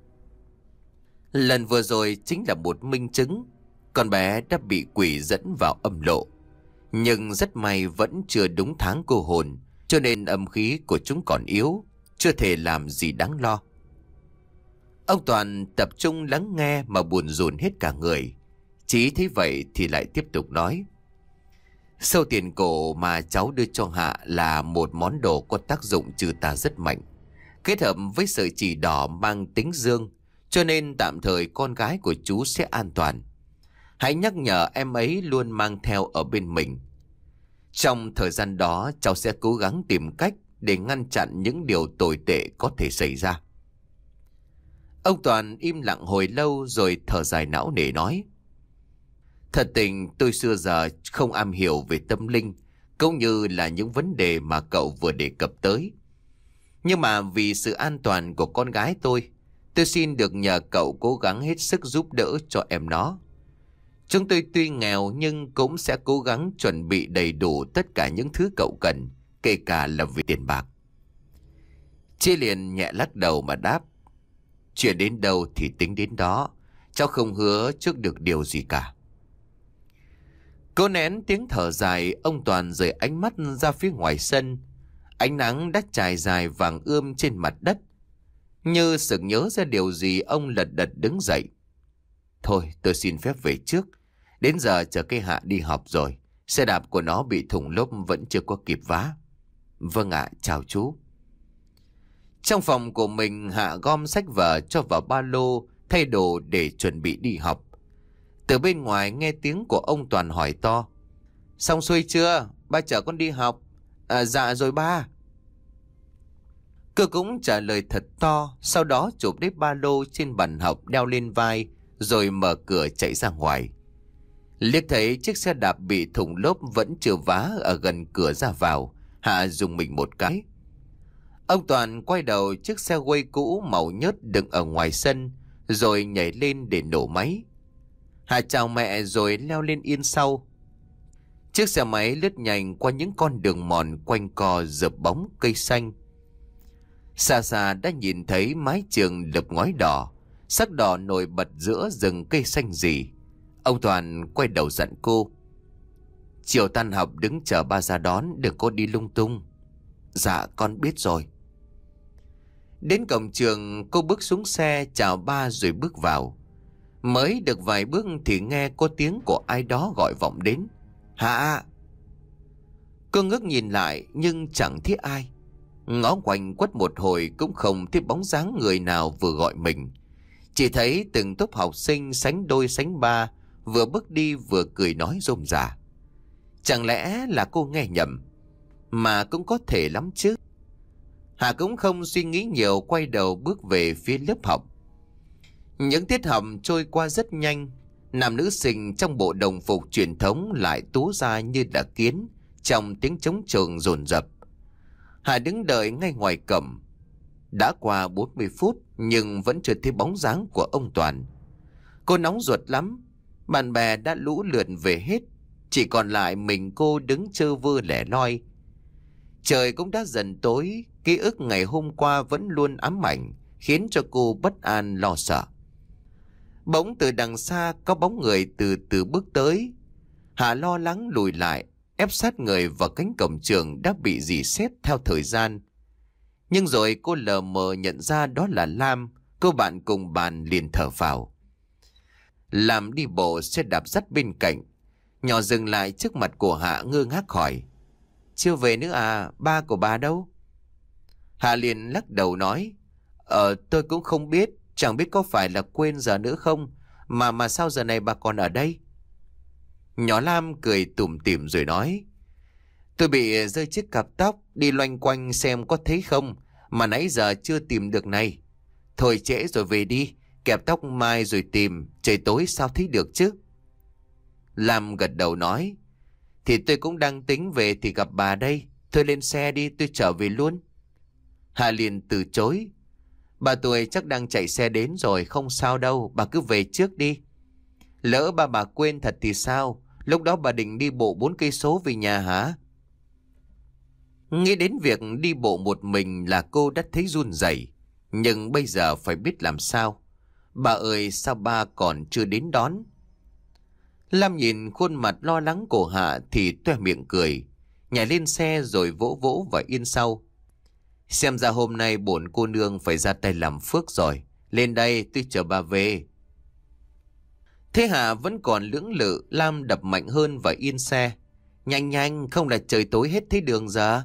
Lần vừa rồi chính là một minh chứng. Con bé đã bị quỷ dẫn vào âm lộ. Nhưng rất may vẫn chưa đúng tháng cô hồn, cho nên âm khí của chúng còn yếu, chưa thể làm gì đáng lo. Ông Toàn tập trung lắng nghe mà buồn rùn hết cả người. Chí thấy vậy thì lại tiếp tục nói: Sâu tiền cổ mà cháu đưa cho Hạ là một món đồ có tác dụng trừ tà rất mạnh, kết hợp với sợi chỉ đỏ mang tính dương, cho nên tạm thời con gái của chú sẽ an toàn. Hãy nhắc nhở em ấy luôn mang theo ở bên mình. Trong thời gian đó cháu sẽ cố gắng tìm cách để ngăn chặn những điều tồi tệ có thể xảy ra. Ông Toàn im lặng hồi lâu rồi thở dài não nề nói: Thật tình tôi xưa giờ không am hiểu về tâm linh, cũng như là những vấn đề mà cậu vừa đề cập tới. Nhưng mà vì sự an toàn của con gái tôi, tôi xin được nhờ cậu cố gắng hết sức giúp đỡ cho em nó. Chúng tôi tuy nghèo nhưng cũng sẽ cố gắng chuẩn bị đầy đủ tất cả những thứ cậu cần, kể cả là về tiền bạc. Chia liền nhẹ lắc đầu mà đáp: Chuyện đến đâu thì tính đến đó, cháu không hứa trước được điều gì cả. Cố nén tiếng thở dài, ông Toàn rời ánh mắt ra phía ngoài sân. Ánh nắng đã trải dài vàng ươm trên mặt đất. Như sực nhớ ra điều gì, ông lật đật đứng dậy: Thôi tôi xin phép về trước. Đến giờ chờ cây Hạ đi học rồi. Xe đạp của nó bị thủng lốp vẫn chưa có kịp vá. Vâng ạ, chào chú. Trong phòng của mình, Hạ gom sách vở cho vào ba lô, thay đồ để chuẩn bị đi học. Từ bên ngoài nghe tiếng của ông Toàn hỏi to: Xong xuôi chưa? Ba chở con đi học. À, dạ rồi ba. Cô cũng trả lời thật to, sau đó chụp lấy ba lô trên bàn học đeo lên vai, rồi mở cửa chạy ra ngoài. Liếc thấy chiếc xe đạp bị thủng lốp vẫn chưa vá ở gần cửa ra vào, Hạ dùng mình một cái. Ông Toàn quay đầu chiếc xe quay cũ màu nhớt đựng ở ngoài sân, rồi nhảy lên để nổ máy. Hạ chào mẹ rồi leo lên yên sau. Chiếc xe máy lướt nhanh qua những con đường mòn quanh co rợp bóng cây xanh. Xa xa đã nhìn thấy mái trường lợp ngói đỏ, sắc đỏ nổi bật giữa rừng cây xanh rì. Ông Toàn quay đầu dặn cô: Chiều tan học đứng chờ ba ra đón, đừng có đi lung tung. Dạ con biết rồi. Đến cổng trường, cô bước xuống xe chào ba rồi bước vào. Mới được vài bước thì nghe có tiếng của ai đó gọi vọng đến: Hạ! Cô ngước nhìn lại nhưng chẳng thấy ai. Ngó quanh quất một hồi cũng không thấy bóng dáng người nào vừa gọi mình. Chỉ thấy từng tốp học sinh sánh đôi sánh ba vừa bước đi vừa cười nói rôm rả. Chẳng lẽ là cô nghe nhầm? Mà cũng có thể lắm chứ. Hà cũng không suy nghĩ nhiều, quay đầu bước về phía lớp học. Những tiết học trôi qua rất nhanh. Nam nữ sinh trong bộ đồng phục truyền thống lại túa ra như đã kiến trong tiếng trống trường dồn dập. Hà đứng đợi ngay ngoài cổng. Đã qua bốn mươi phút nhưng vẫn chưa thấy bóng dáng của ông Toàn. Cô nóng ruột lắm. Bạn bè đã lũ lượt về hết, chỉ còn lại mình cô đứng trơ vơ lẻ loi. Trời cũng đã dần tối. Ký ức ngày hôm qua vẫn luôn ám ảnh, khiến cho cô bất an lo sợ. Bỗng từ đằng xa có bóng người từ từ bước tới. Hà lo lắng lùi lại, ép sát người vào cánh cổng trường đã bị rỉ sét theo thời gian. Nhưng rồi cô lờ mờ nhận ra đó là Lam, cô bạn cùng bàn liền thở phào. Lam đi bộ xe đạp dắt bên cạnh, nhỏ dừng lại trước mặt của Hạ ngơ ngác hỏi: Chưa về nữa à, ba của bà đâu? Hạ liền lắc đầu nói: Ờ tôi cũng không biết, chẳng biết có phải là quên giờ nữa không, Mà mà sao giờ này bà còn ở đây? Nhỏ Lam cười tủm tỉm rồi nói: Tôi bị rơi chiếc cặp tóc, đi loanh quanh xem có thấy không, mà nãy giờ chưa tìm được này. Thôi trễ rồi về đi, kẹp tóc mai rồi tìm, trời tối sao thấy được chứ? Lam gật đầu nói: Thì tôi cũng đang tính về thì gặp bà đây, thôi lên xe đi, tôi trở về luôn. Hà liền từ chối: Bà tuổi chắc đang chạy xe đến rồi, không sao đâu, bà cứ về trước đi. Lỡ ba bà quên thật thì sao? Lúc đó bà định đi bộ bốn cây số về nhà hả? Nghĩ đến việc đi bộ một mình là cô đã thấy run rẩy, nhưng bây giờ phải biết làm sao. Bà ơi, sao ba còn chưa đến đón? Lam nhìn khuôn mặt lo lắng của Hạ thì toét miệng cười, nhảy lên xe rồi vỗ vỗ và yên sau. Xem ra hôm nay bổn cô nương phải ra tay làm phước rồi. Lên đây tôi chở bà về. Thế Hạ vẫn còn lưỡng lự, Lam đập mạnh hơn và yên xe. Nhanh nhanh, không là trời tối hết thấy đường giờ.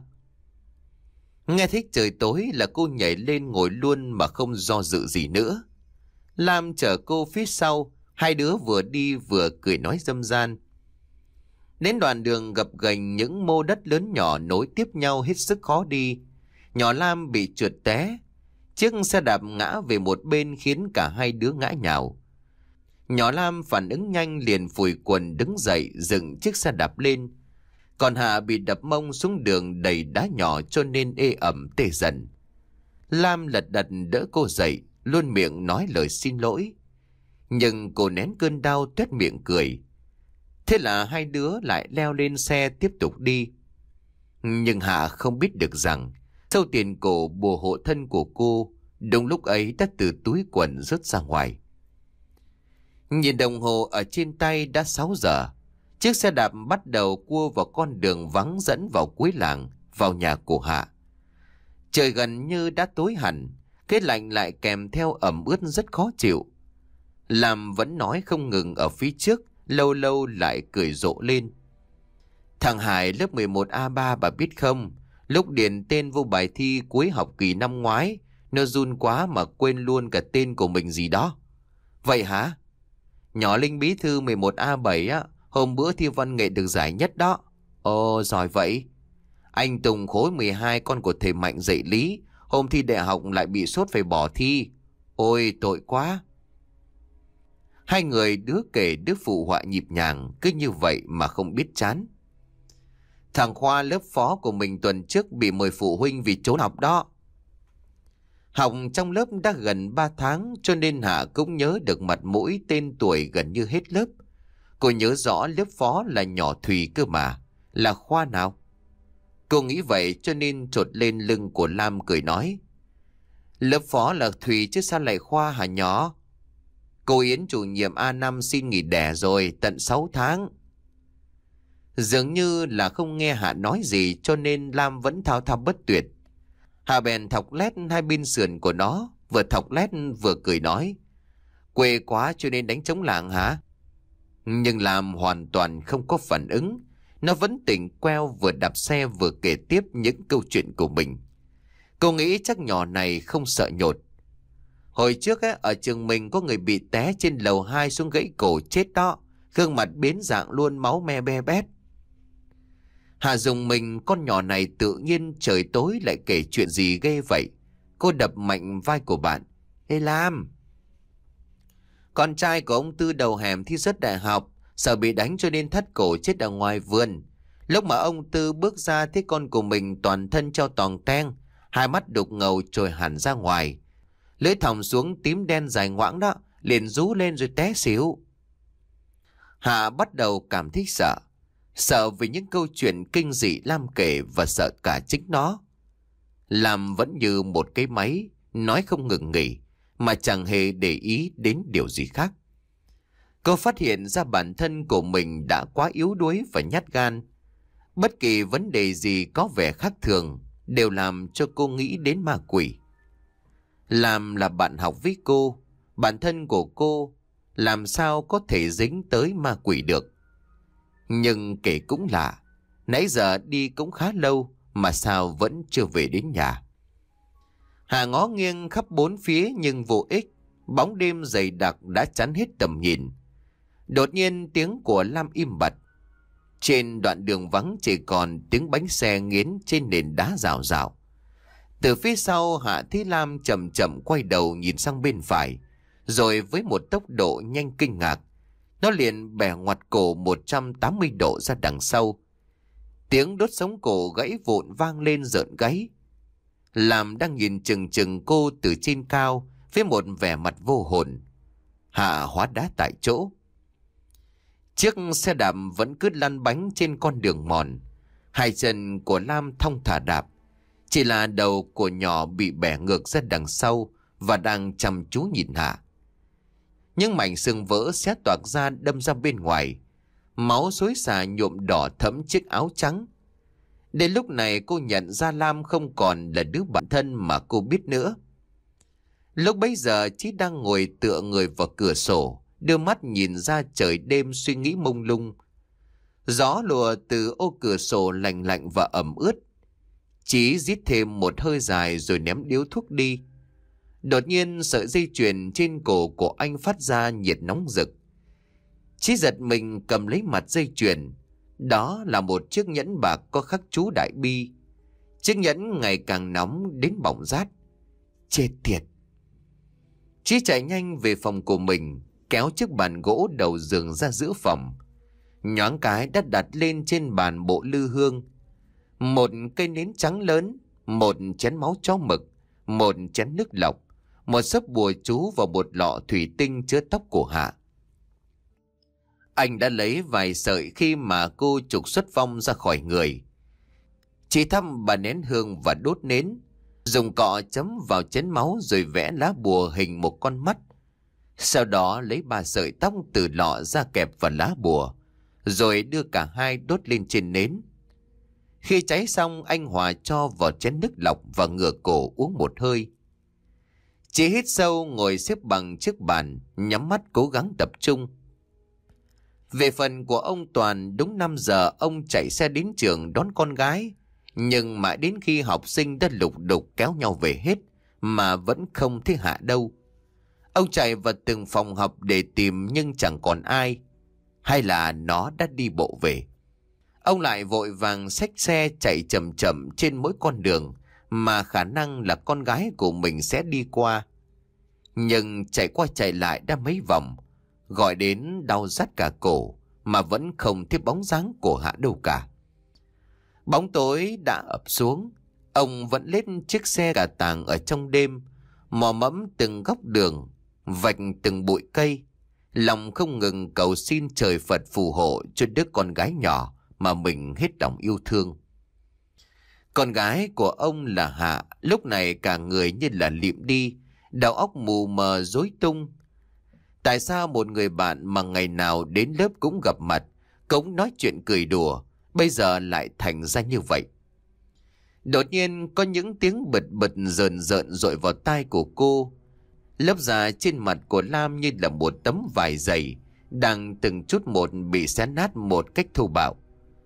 Nghe thấy trời tối là cô nhảy lên ngồi luôn mà không do dự gì nữa. Lam chở cô phía sau, hai đứa vừa đi vừa cười nói râm ran. Đến đoạn đường gập ghềnh những mô đất lớn nhỏ nối tiếp nhau hết sức khó đi. Nhỏ Lam bị trượt té. Chiếc xe đạp ngã về một bên khiến cả hai đứa ngã nhào. Nhỏ Lam phản ứng nhanh liền phủi quần đứng dậy dựng chiếc xe đạp lên. Còn Hạ bị đập mông xuống đường đầy đá nhỏ cho nên ê ẩm tê dần. Lam lật đật đỡ cô dậy, luôn miệng nói lời xin lỗi. Nhưng cô nén cơn đau tuét miệng cười. Thế là hai đứa lại leo lên xe tiếp tục đi. Nhưng Hạ không biết được rằng sâu tiền cổ bùa hộ thân của cô đúng lúc ấy đã từ túi quần rớt ra ngoài. Nhìn đồng hồ ở trên tay đã sáu giờ. Chiếc xe đạp bắt đầu cua vào con đường vắng dẫn vào cuối làng, vào nhà của Hạ. Trời gần như đã tối hẳn, cái lạnh lại kèm theo ẩm ướt rất khó chịu. Lam vẫn nói không ngừng ở phía trước, lâu lâu lại cười rộ lên. Thằng Hải lớp mười một A ba bà biết không, lúc điền tên vô bài thi cuối học kỳ năm ngoái, nó run quá mà quên luôn cả tên của mình gì đó. Vậy hả? Nhỏ Linh bí thư mười một A bảy á, hôm bữa thi văn nghệ được giải nhất đó. Ồ, giỏi vậy. Anh Tùng khối mười hai, con của thầy Mạnh dạy lý, hôm thi đại học lại bị sốt phải bỏ thi. Ôi, tội quá. Hai người đứa kể đứa phụ họa nhịp nhàng, cứ như vậy mà không biết chán. Thằng Khoa lớp phó của mình tuần trước bị mời phụ huynh vì trốn học đó. Học trong lớp đã gần ba tháng cho nên Hạ cũng nhớ được mặt mũi tên tuổi gần như hết lớp. Cô nhớ rõ lớp phó là nhỏ Thùy cơ mà, là Khoa nào? Cô nghĩ vậy cho nên trột lên lưng của Lam cười nói. Lớp phó là Thùy chứ sao lại Khoa hả nhỏ? Cô Yến chủ nhiệm A năm xin nghỉ đẻ rồi tận sáu tháng. Dường như là không nghe Hạ nói gì cho nên Lam vẫn thao thao bất tuyệt. Hạ bèn thọc lét hai bên sườn của nó, vừa thọc lét vừa cười nói. Quê quá cho nên đánh trống làng hả? Nhưng Lam hoàn toàn không có phản ứng. Nó vẫn tỉnh queo, vừa đạp xe vừa kể tiếp những câu chuyện của mình. Cô nghĩ chắc nhỏ này không sợ nhột. Hồi trước á, ở trường mình có người bị té trên lầu hai xuống gãy cổ chết đó. Gương mặt biến dạng luôn, máu me be bét. Hà dùng mình, con nhỏ này tự nhiên trời tối lại kể chuyện gì ghê vậy. Cô đập mạnh vai của bạn. Ê Lam, con trai của ông Tư đầu hẻm thi rớt đại học, sợ bị đánh cho nên thắt cổ chết ở ngoài vườn. Lúc mà ông Tư bước ra thấy con của mình toàn thân treo tòng teng, hai mắt đục ngầu trồi hẳn ra ngoài, lưỡi thòng xuống tím đen dài ngoãng đó, liền rú lên rồi té xỉu. Hạ bắt đầu cảm thấy sợ. Sợ vì những câu chuyện kinh dị Lam kể và sợ cả chính nó. Lam vẫn như một cái máy, nói không ngừng nghỉ, mà chẳng hề để ý đến điều gì khác. Cô phát hiện ra bản thân của mình đã quá yếu đuối và nhát gan. Bất kỳ vấn đề gì có vẻ khác thường đều làm cho cô nghĩ đến ma quỷ. Lam là bạn học với cô, bản thân của cô làm sao có thể dính tới ma quỷ được. Nhưng kể cũng lạ, nãy giờ đi cũng khá lâu mà sao vẫn chưa về đến nhà. Hà ngó nghiêng khắp bốn phía nhưng vô ích, bóng đêm dày đặc đã chắn hết tầm nhìn. Đột nhiên tiếng của Lam im bặt. Trên đoạn đường vắng chỉ còn tiếng bánh xe nghiến trên nền đá rào rào. Từ phía sau Hạ thấy Lam chậm chậm quay đầu nhìn sang bên phải, rồi với một tốc độ nhanh kinh ngạc, nó liền bẻ ngoặt cổ một trăm tám mươi độ ra đằng sau. Tiếng đốt sống cổ gãy vụn vang lên rợn gáy. Lam đang nhìn chừng chừng cô từ trên cao với một vẻ mặt vô hồn. Hạ hóa đá tại chỗ. Chiếc xe đạp vẫn cứ lăn bánh trên con đường mòn. Hai chân của Lam thong thả đạp. Chỉ là đầu của nhỏ bị bẻ ngược ra đằng sau và đang chăm chú nhìn Hạ. Những mảnh xương vỡ xé toạc ra đâm ra bên ngoài. Máu xối xả nhuộm đỏ thẫm chiếc áo trắng. Đến lúc này cô nhận ra Lam không còn là đứa bạn thân mà cô biết nữa. Lúc bấy giờ Chí đang ngồi tựa người vào cửa sổ, đưa mắt nhìn ra trời đêm suy nghĩ mông lung. Gió lùa từ ô cửa sổ lạnh lạnh và ẩm ướt. Chí rít thêm một hơi dài rồi ném điếu thuốc đi. Đột nhiên sợi dây chuyền trên cổ của anh phát ra nhiệt nóng rực. Chí giật mình cầm lấy mặt dây chuyền. Đó là một chiếc nhẫn bạc có khắc chú Đại Bi. Chiếc nhẫn ngày càng nóng đến bỏng rát. Chết tiệt! Chí chạy nhanh về phòng của mình, kéo chiếc bàn gỗ đầu giường ra giữa phòng. Nhoáng cái đã đặt lên trên bàn bộ lư hương. Một cây nến trắng lớn, một chén máu chó mực, một chén nước lọc, một xấp bùa chú và một lọ thủy tinh chứa tóc của Hạ. Anh đã lấy vài sợi khi mà cô trục xuất vong ra khỏi người. Chỉ thăm bà nén hương và đốt nến, dùng cọ chấm vào chén máu rồi vẽ lá bùa hình một con mắt. Sau đó lấy ba sợi tóc từ lọ ra kẹp vào lá bùa, rồi đưa cả hai đốt lên trên nến. Khi cháy xong anh hòa cho vào chén nước lọc và ngửa cổ uống một hơi. Chị hít sâu ngồi xếp bằng chiếc bàn, nhắm mắt cố gắng tập trung. Về phần của ông Toàn, đúng năm giờ ông chạy xe đến trường đón con gái. Nhưng mãi đến khi học sinh đã lục đục kéo nhau về hết mà vẫn không thấy Hạ đâu. Ông chạy vào từng phòng học để tìm nhưng chẳng còn ai. Hay là nó đã đi bộ về. Ông lại vội vàng xách xe chạy chậm chậm trên mỗi con đường mà khả năng là con gái của mình sẽ đi qua. Nhưng chạy qua chạy lại đã mấy vòng, gọi đến đau rát cả cổ mà vẫn không thấy bóng dáng của Hạ đâu cả. Bóng tối đã ập xuống. Ông vẫn lên chiếc xe cả tàng ở trong đêm, mò mẫm từng góc đường, vạch từng bụi cây, lòng không ngừng cầu xin trời Phật phù hộ cho đứa con gái nhỏ mà mình hết lòng yêu thương. Con gái của ông là Hạ lúc này cả người như là lịm đi, đầu óc mù mờ rối tung. Tại sao một người bạn mà ngày nào đến lớp cũng gặp mặt, cũng nói chuyện cười đùa, bây giờ lại thành ra như vậy? Đột nhiên có những tiếng bật bật rờn rợn dội vào tai của cô. Lớp da trên mặt của Lam như là một tấm vải dày, đang từng chút một bị xé nát một cách thô bạo.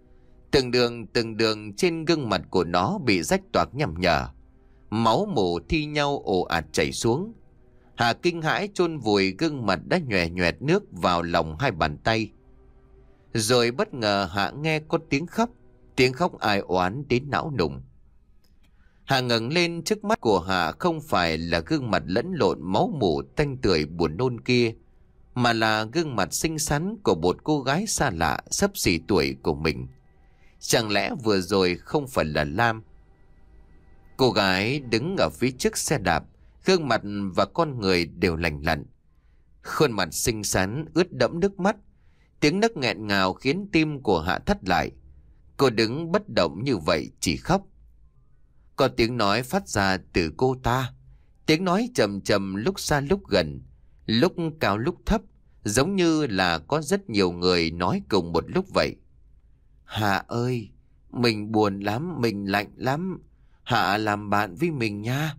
Từng đường từng đường trên gương mặt của nó bị rách toạc nhằm nhở. Máu mủ thi nhau ồ ạt chảy xuống. Hà kinh hãi chôn vùi gương mặt đã nhòe nhòe nước vào lòng hai bàn tay. Rồi bất ngờ Hạ nghe có tiếng khóc. Tiếng khóc ai oán đến não nùng. Hà ngẩng lên, trước mắt của Hạ không phải là gương mặt lẫn lộn máu mủ tanh tưởi buồn nôn kia, mà là gương mặt xinh xắn của một cô gái xa lạ xấp xỉ tuổi của mình. Chẳng lẽ vừa rồi không phải là Lam? Cô gái đứng ở phía trước xe đạp, gương mặt và con người đều lành lặn. Khuôn mặt xinh xắn ướt đẫm nước mắt. Tiếng nấc nghẹn ngào khiến tim của Hạ thắt lại. Cô đứng bất động như vậy chỉ khóc. Có tiếng nói phát ra từ cô ta. Tiếng nói trầm trầm lúc xa lúc gần, lúc cao lúc thấp, giống như là có rất nhiều người nói cùng một lúc vậy. Hạ ơi, mình buồn lắm, mình lạnh lắm. Hạ làm bạn với mình nha.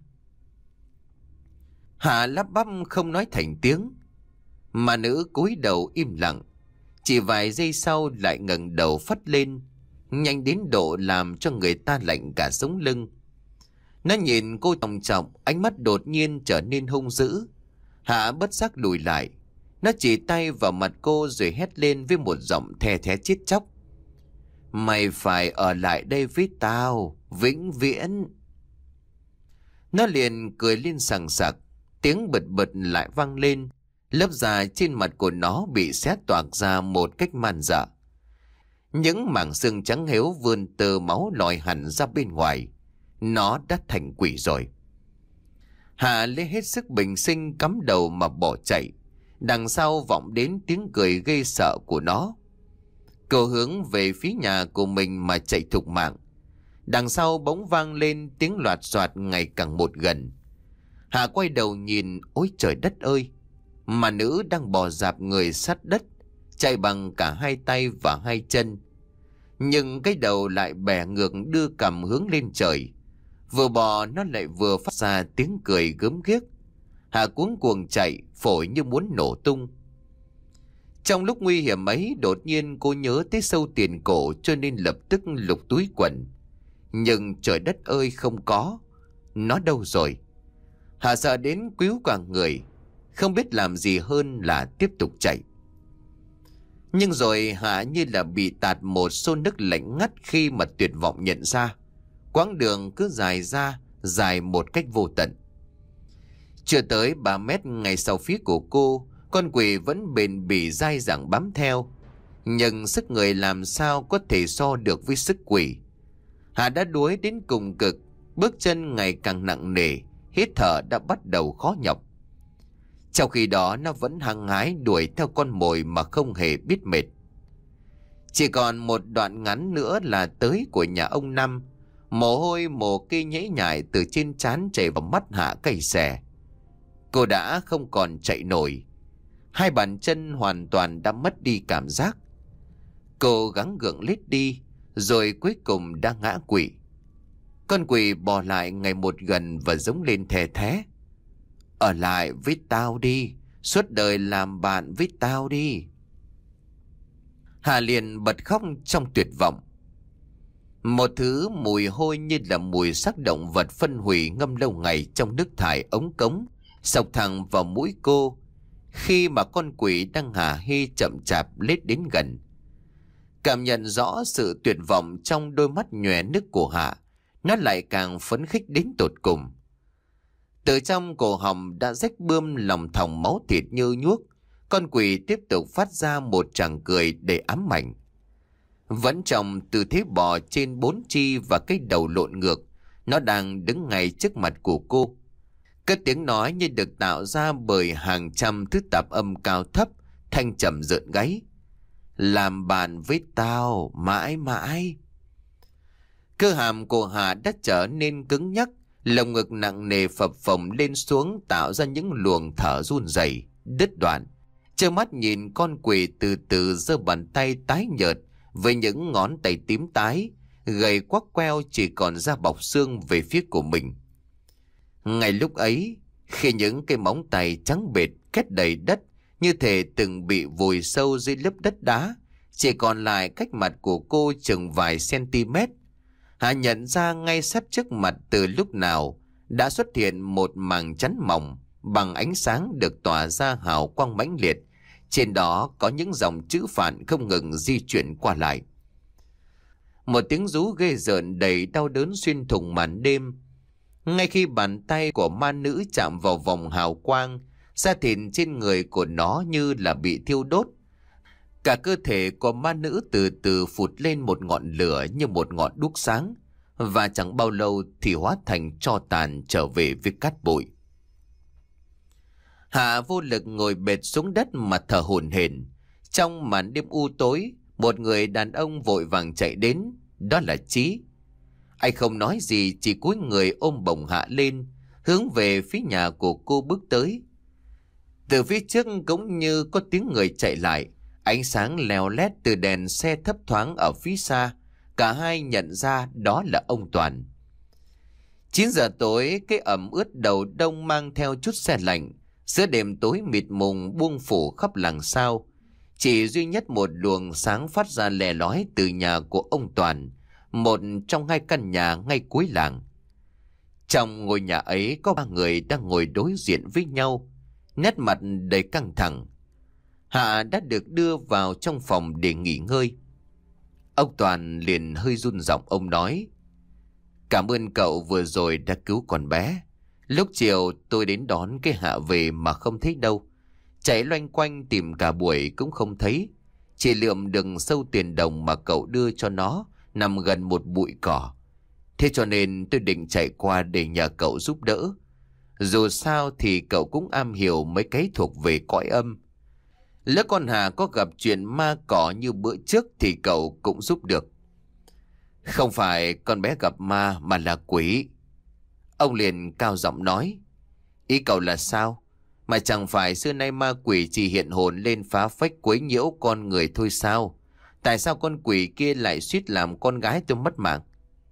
Hạ lắp bắp không nói thành tiếng. Mà nữ cúi đầu im lặng. Chỉ vài giây sau lại ngẩng đầu phất lên, nhanh đến độ làm cho người ta lạnh cả sống lưng. Nó nhìn cô trọng trọng, ánh mắt đột nhiên trở nên hung dữ. Hạ bất giác lùi lại. Nó chỉ tay vào mặt cô rồi hét lên với một giọng the thé chết chóc. Mày phải ở lại đây với tao, vĩnh viễn. Nó liền cười lên sằng sặc. Tiếng bật bật lại vang lên. Lớp da trên mặt của nó bị xé toạc ra một cách man dợ. Những mảng xương trắng héo vươn tơ máu lòi hẳn ra bên ngoài. Nó đã thành quỷ rồi. Hạ lấy hết sức bình sinh cắm đầu mà bỏ chạy. Đằng sau vọng đến tiếng cười gây sợ của nó. Cô hướng về phía nhà của mình mà chạy thục mạng. Đằng sau bỗng vang lên tiếng loạt soạt ngày càng một gần. Hạ quay đầu nhìn, ôi trời đất ơi! Mà nữ đang bò dạp người sát đất, chạy bằng cả hai tay và hai chân. Nhưng cái đầu lại bẻ ngược đưa cằm hướng lên trời. Vừa bò nó lại vừa phát ra tiếng cười gớm ghiếc. Hạ cuống cuồng chạy, phổi như muốn nổ tung. Trong lúc nguy hiểm ấy, đột nhiên cô nhớ tới sâu tiền cổ cho nên lập tức lục túi quần. Nhưng trời đất ơi không có. Nó đâu rồi? Hạ sợ đến quýu cả người, không biết làm gì hơn là tiếp tục chạy. Nhưng rồi Hạ như là bị tạt một xô nước lạnh ngắt khi mà tuyệt vọng nhận ra. Quãng đường cứ dài ra, dài một cách vô tận. Chưa tới ba mét ngay sau phía của cô, con quỷ vẫn bền bỉ dai dẳng bám theo. Nhưng sức người làm sao có thể so được với sức quỷ. Hạ đã đuối đến cùng cực, bước chân ngày càng nặng nề, hít thở đã bắt đầu khó nhọc. Trong khi đó nó vẫn hăng hái đuổi theo con mồi mà không hề biết mệt. Chỉ còn một đoạn ngắn nữa là tới của nhà ông Năm. Mồ hôi mồ kê nhễ nhại từ trên trán chảy vào mắt Hạ cay xè. Cô đã không còn chạy nổi. Hai bàn chân hoàn toàn đã mất đi cảm giác. Cô gắng gượng lết đi, rồi cuối cùng đã ngã quỵ. Con quỷ bò lại ngày một gần và giống lên thè thé. Ở lại với tao đi, suốt đời làm bạn với tao đi. Hà liền bật khóc trong tuyệt vọng. Một thứ mùi hôi như là mùi xác động vật phân hủy ngâm lâu ngày trong nước thải ống cống xộc thẳng vào mũi cô khi mà con quỷ đang hả hê chậm chạp lết đến gần. Cảm nhận rõ sự tuyệt vọng trong đôi mắt nhòe nước của Hạ, nó lại càng phấn khích đến tột cùng. Từ trong cổ họng đã rách bươm lòng thòng máu thịt như nhuốc, con quỷ tiếp tục phát ra một tràng cười để ám ảnh. Vẫn trong tư thế bò trên bốn chi và cái đầu lộn ngược, nó đang đứng ngay trước mặt của cô. Cái tiếng nói như được tạo ra bởi hàng trăm thứ tạp âm cao thấp, thanh trầm rợn gáy. Làm bạn với tao mãi mãi. Cơ hàm của Hà đã trở nên cứng nhắc, lồng ngực nặng nề phập phồng lên xuống tạo ra những luồng thở run rẩy, đứt đoạn. Trơ mắt nhìn con quỷ từ từ giơ bàn tay tái nhợt với những ngón tay tím tái, gầy quắc queo chỉ còn da bọc xương về phía của mình. Ngay lúc ấy, khi những cái móng tay trắng bệt kết đầy đất như thể từng bị vùi sâu dưới lớp đất đá, chỉ còn lại cách mặt của cô chừng vài cm. Hà nhận ra ngay sát trước mặt từ lúc nào đã xuất hiện một màng chắn mỏng bằng ánh sáng được tỏa ra hào quang mãnh liệt. Trên đó có những dòng chữ phạn không ngừng di chuyển qua lại. Một tiếng rú ghê rợn đầy đau đớn xuyên thủng màn đêm. Ngay khi bàn tay của ma nữ chạm vào vòng hào quang, da thịt trên người của nó như là bị thiêu đốt. Cả cơ thể của ma nữ từ từ phụt lên một ngọn lửa như một ngọn đuốc sáng, và chẳng bao lâu thì hóa thành tro tàn trở về với cát bụi. Hạ vô lực ngồi bệt xuống đất mà thở hổn hển. Trong màn đêm u tối, một người đàn ông vội vàng chạy đến, đó là Chí. Anh không nói gì, chỉ cúi người ôm bổng Hạ lên, hướng về phía nhà của cô bước tới. Từ phía trước cũng như có tiếng người chạy lại, ánh sáng leo lét từ đèn xe thấp thoáng ở phía xa. Cả hai nhận ra đó là ông Toàn. chín giờ tối, cái ẩm ướt đầu đông mang theo chút se lạnh. Giữa đêm tối mịt mùng buông phủ khắp làng sao, chỉ duy nhất một luồng sáng phát ra lè lói từ nhà của ông Toàn, một trong hai căn nhà ngay cuối làng. Trong ngôi nhà ấy có ba người đang ngồi đối diện với nhau, nét mặt đầy căng thẳng. Hạ đã được đưa vào trong phòng để nghỉ ngơi. Ông Toàn liền hơi run giọng, ông nói: "Cảm ơn cậu vừa rồi đã cứu con bé. Lúc chiều tôi đến đón cái Hạ về mà không thấy đâu. Chạy loanh quanh tìm cả buổi cũng không thấy. Chỉ lượm được sâu tiền đồng mà cậu đưa cho nó nằm gần một bụi cỏ. Thế cho nên tôi định chạy qua để nhờ cậu giúp đỡ. Dù sao thì cậu cũng am hiểu mấy cái thuộc về cõi âm. Lỡ con Hà có gặp chuyện ma cỏ như bữa trước thì cậu cũng giúp được." "Không phải con bé gặp ma mà là quỷ." Ông liền cao giọng nói: "Ý cậu là sao? Mà chẳng phải xưa nay ma quỷ chỉ hiện hồn lên phá phách quấy nhiễu con người thôi sao? Tại sao con quỷ kia lại suýt làm con gái tôi mất mạng?"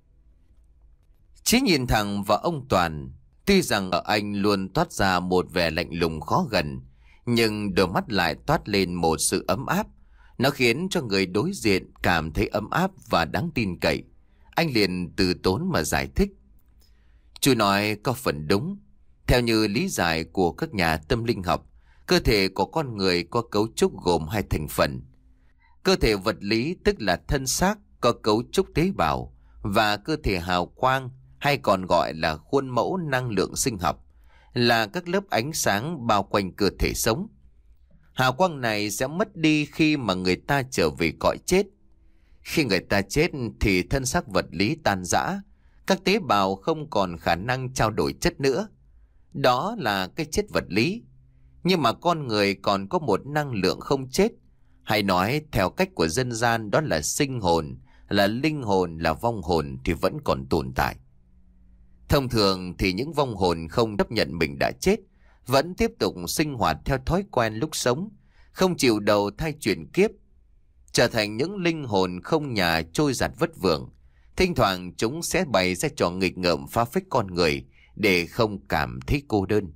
Chí nhìn thẳng vào ông Toàn. Tuy rằng ở anh luôn toát ra một vẻ lạnh lùng khó gần, nhưng đôi mắt lại toát lên một sự ấm áp. Nó khiến cho người đối diện cảm thấy ấm áp và đáng tin cậy. Anh liền từ tốn mà giải thích: "Chú nói có phần đúng. Theo như lý giải của các nhà tâm linh học, cơ thể của con người có cấu trúc gồm hai thành phần. Cơ thể vật lý tức là thân xác có cấu trúc tế bào, và cơ thể hào quang hay còn gọi là khuôn mẫu năng lượng sinh học là các lớp ánh sáng bao quanh cơ thể sống. Hào quang này sẽ mất đi khi mà người ta trở về cõi chết. Khi người ta chết thì thân xác vật lý tan rã, các tế bào không còn khả năng trao đổi chất nữa. Đó là cái chết vật lý. Nhưng mà con người còn có một năng lượng không chết, hay nói theo cách của dân gian đó là sinh hồn, là linh hồn, là vong hồn thì vẫn còn tồn tại. Thông thường thì những vong hồn không chấp nhận mình đã chết, vẫn tiếp tục sinh hoạt theo thói quen lúc sống, không chịu đầu thai chuyển kiếp, trở thành những linh hồn không nhà trôi giạt vất vưởng. Thỉnh thoảng chúng sẽ bày ra trò nghịch ngợm phá phách con người để không cảm thấy cô đơn."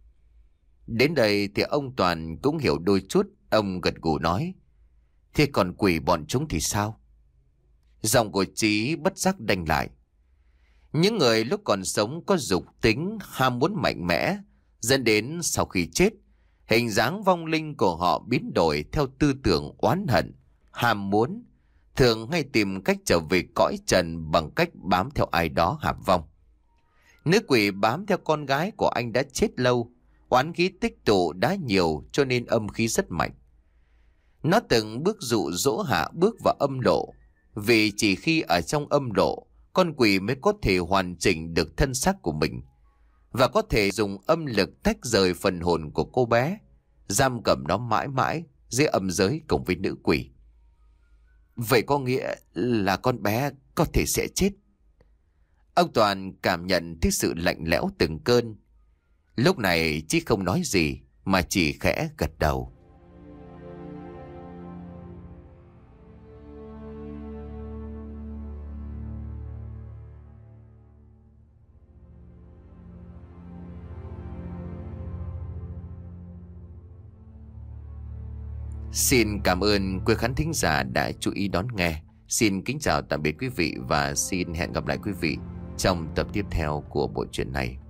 Đến đây thì ông Toàn cũng hiểu đôi chút. Ông gật gù nói: "Thế còn quỷ bọn chúng thì sao?" Giọng của Chí bất giác đanh lại. Những người lúc còn sống có dục tính, ham muốn mạnh mẽ, dẫn đến sau khi chết, hình dáng vong linh của họ biến đổi theo tư tưởng oán hận, ham muốn, thường hay tìm cách trở về cõi trần bằng cách bám theo ai đó hạp vong. Nữ quỷ bám theo con gái của anh đã chết lâu, oán khí tích tụ đã nhiều cho nên âm khí rất mạnh. Nó từng bước dụ dỗ Hạ bước vào âm lộ, vì chỉ khi ở trong âm lộ, con quỷ mới có thể hoàn chỉnh được thân xác của mình, và có thể dùng âm lực tách rời phần hồn của cô bé, giam cầm nó mãi mãi dưới âm giới cùng với nữ quỷ. Vậy có nghĩa là con bé có thể sẽ chết? Ông Toàn cảm nhận thấy sự lạnh lẽo từng cơn. Lúc này Chí không nói gì mà chỉ khẽ gật đầu. Xin cảm ơn quý khán thính giả đã chú ý đón nghe. Xin kính chào tạm biệt quý vị và xin hẹn gặp lại quý vị trong tập tiếp theo của bộ truyện này.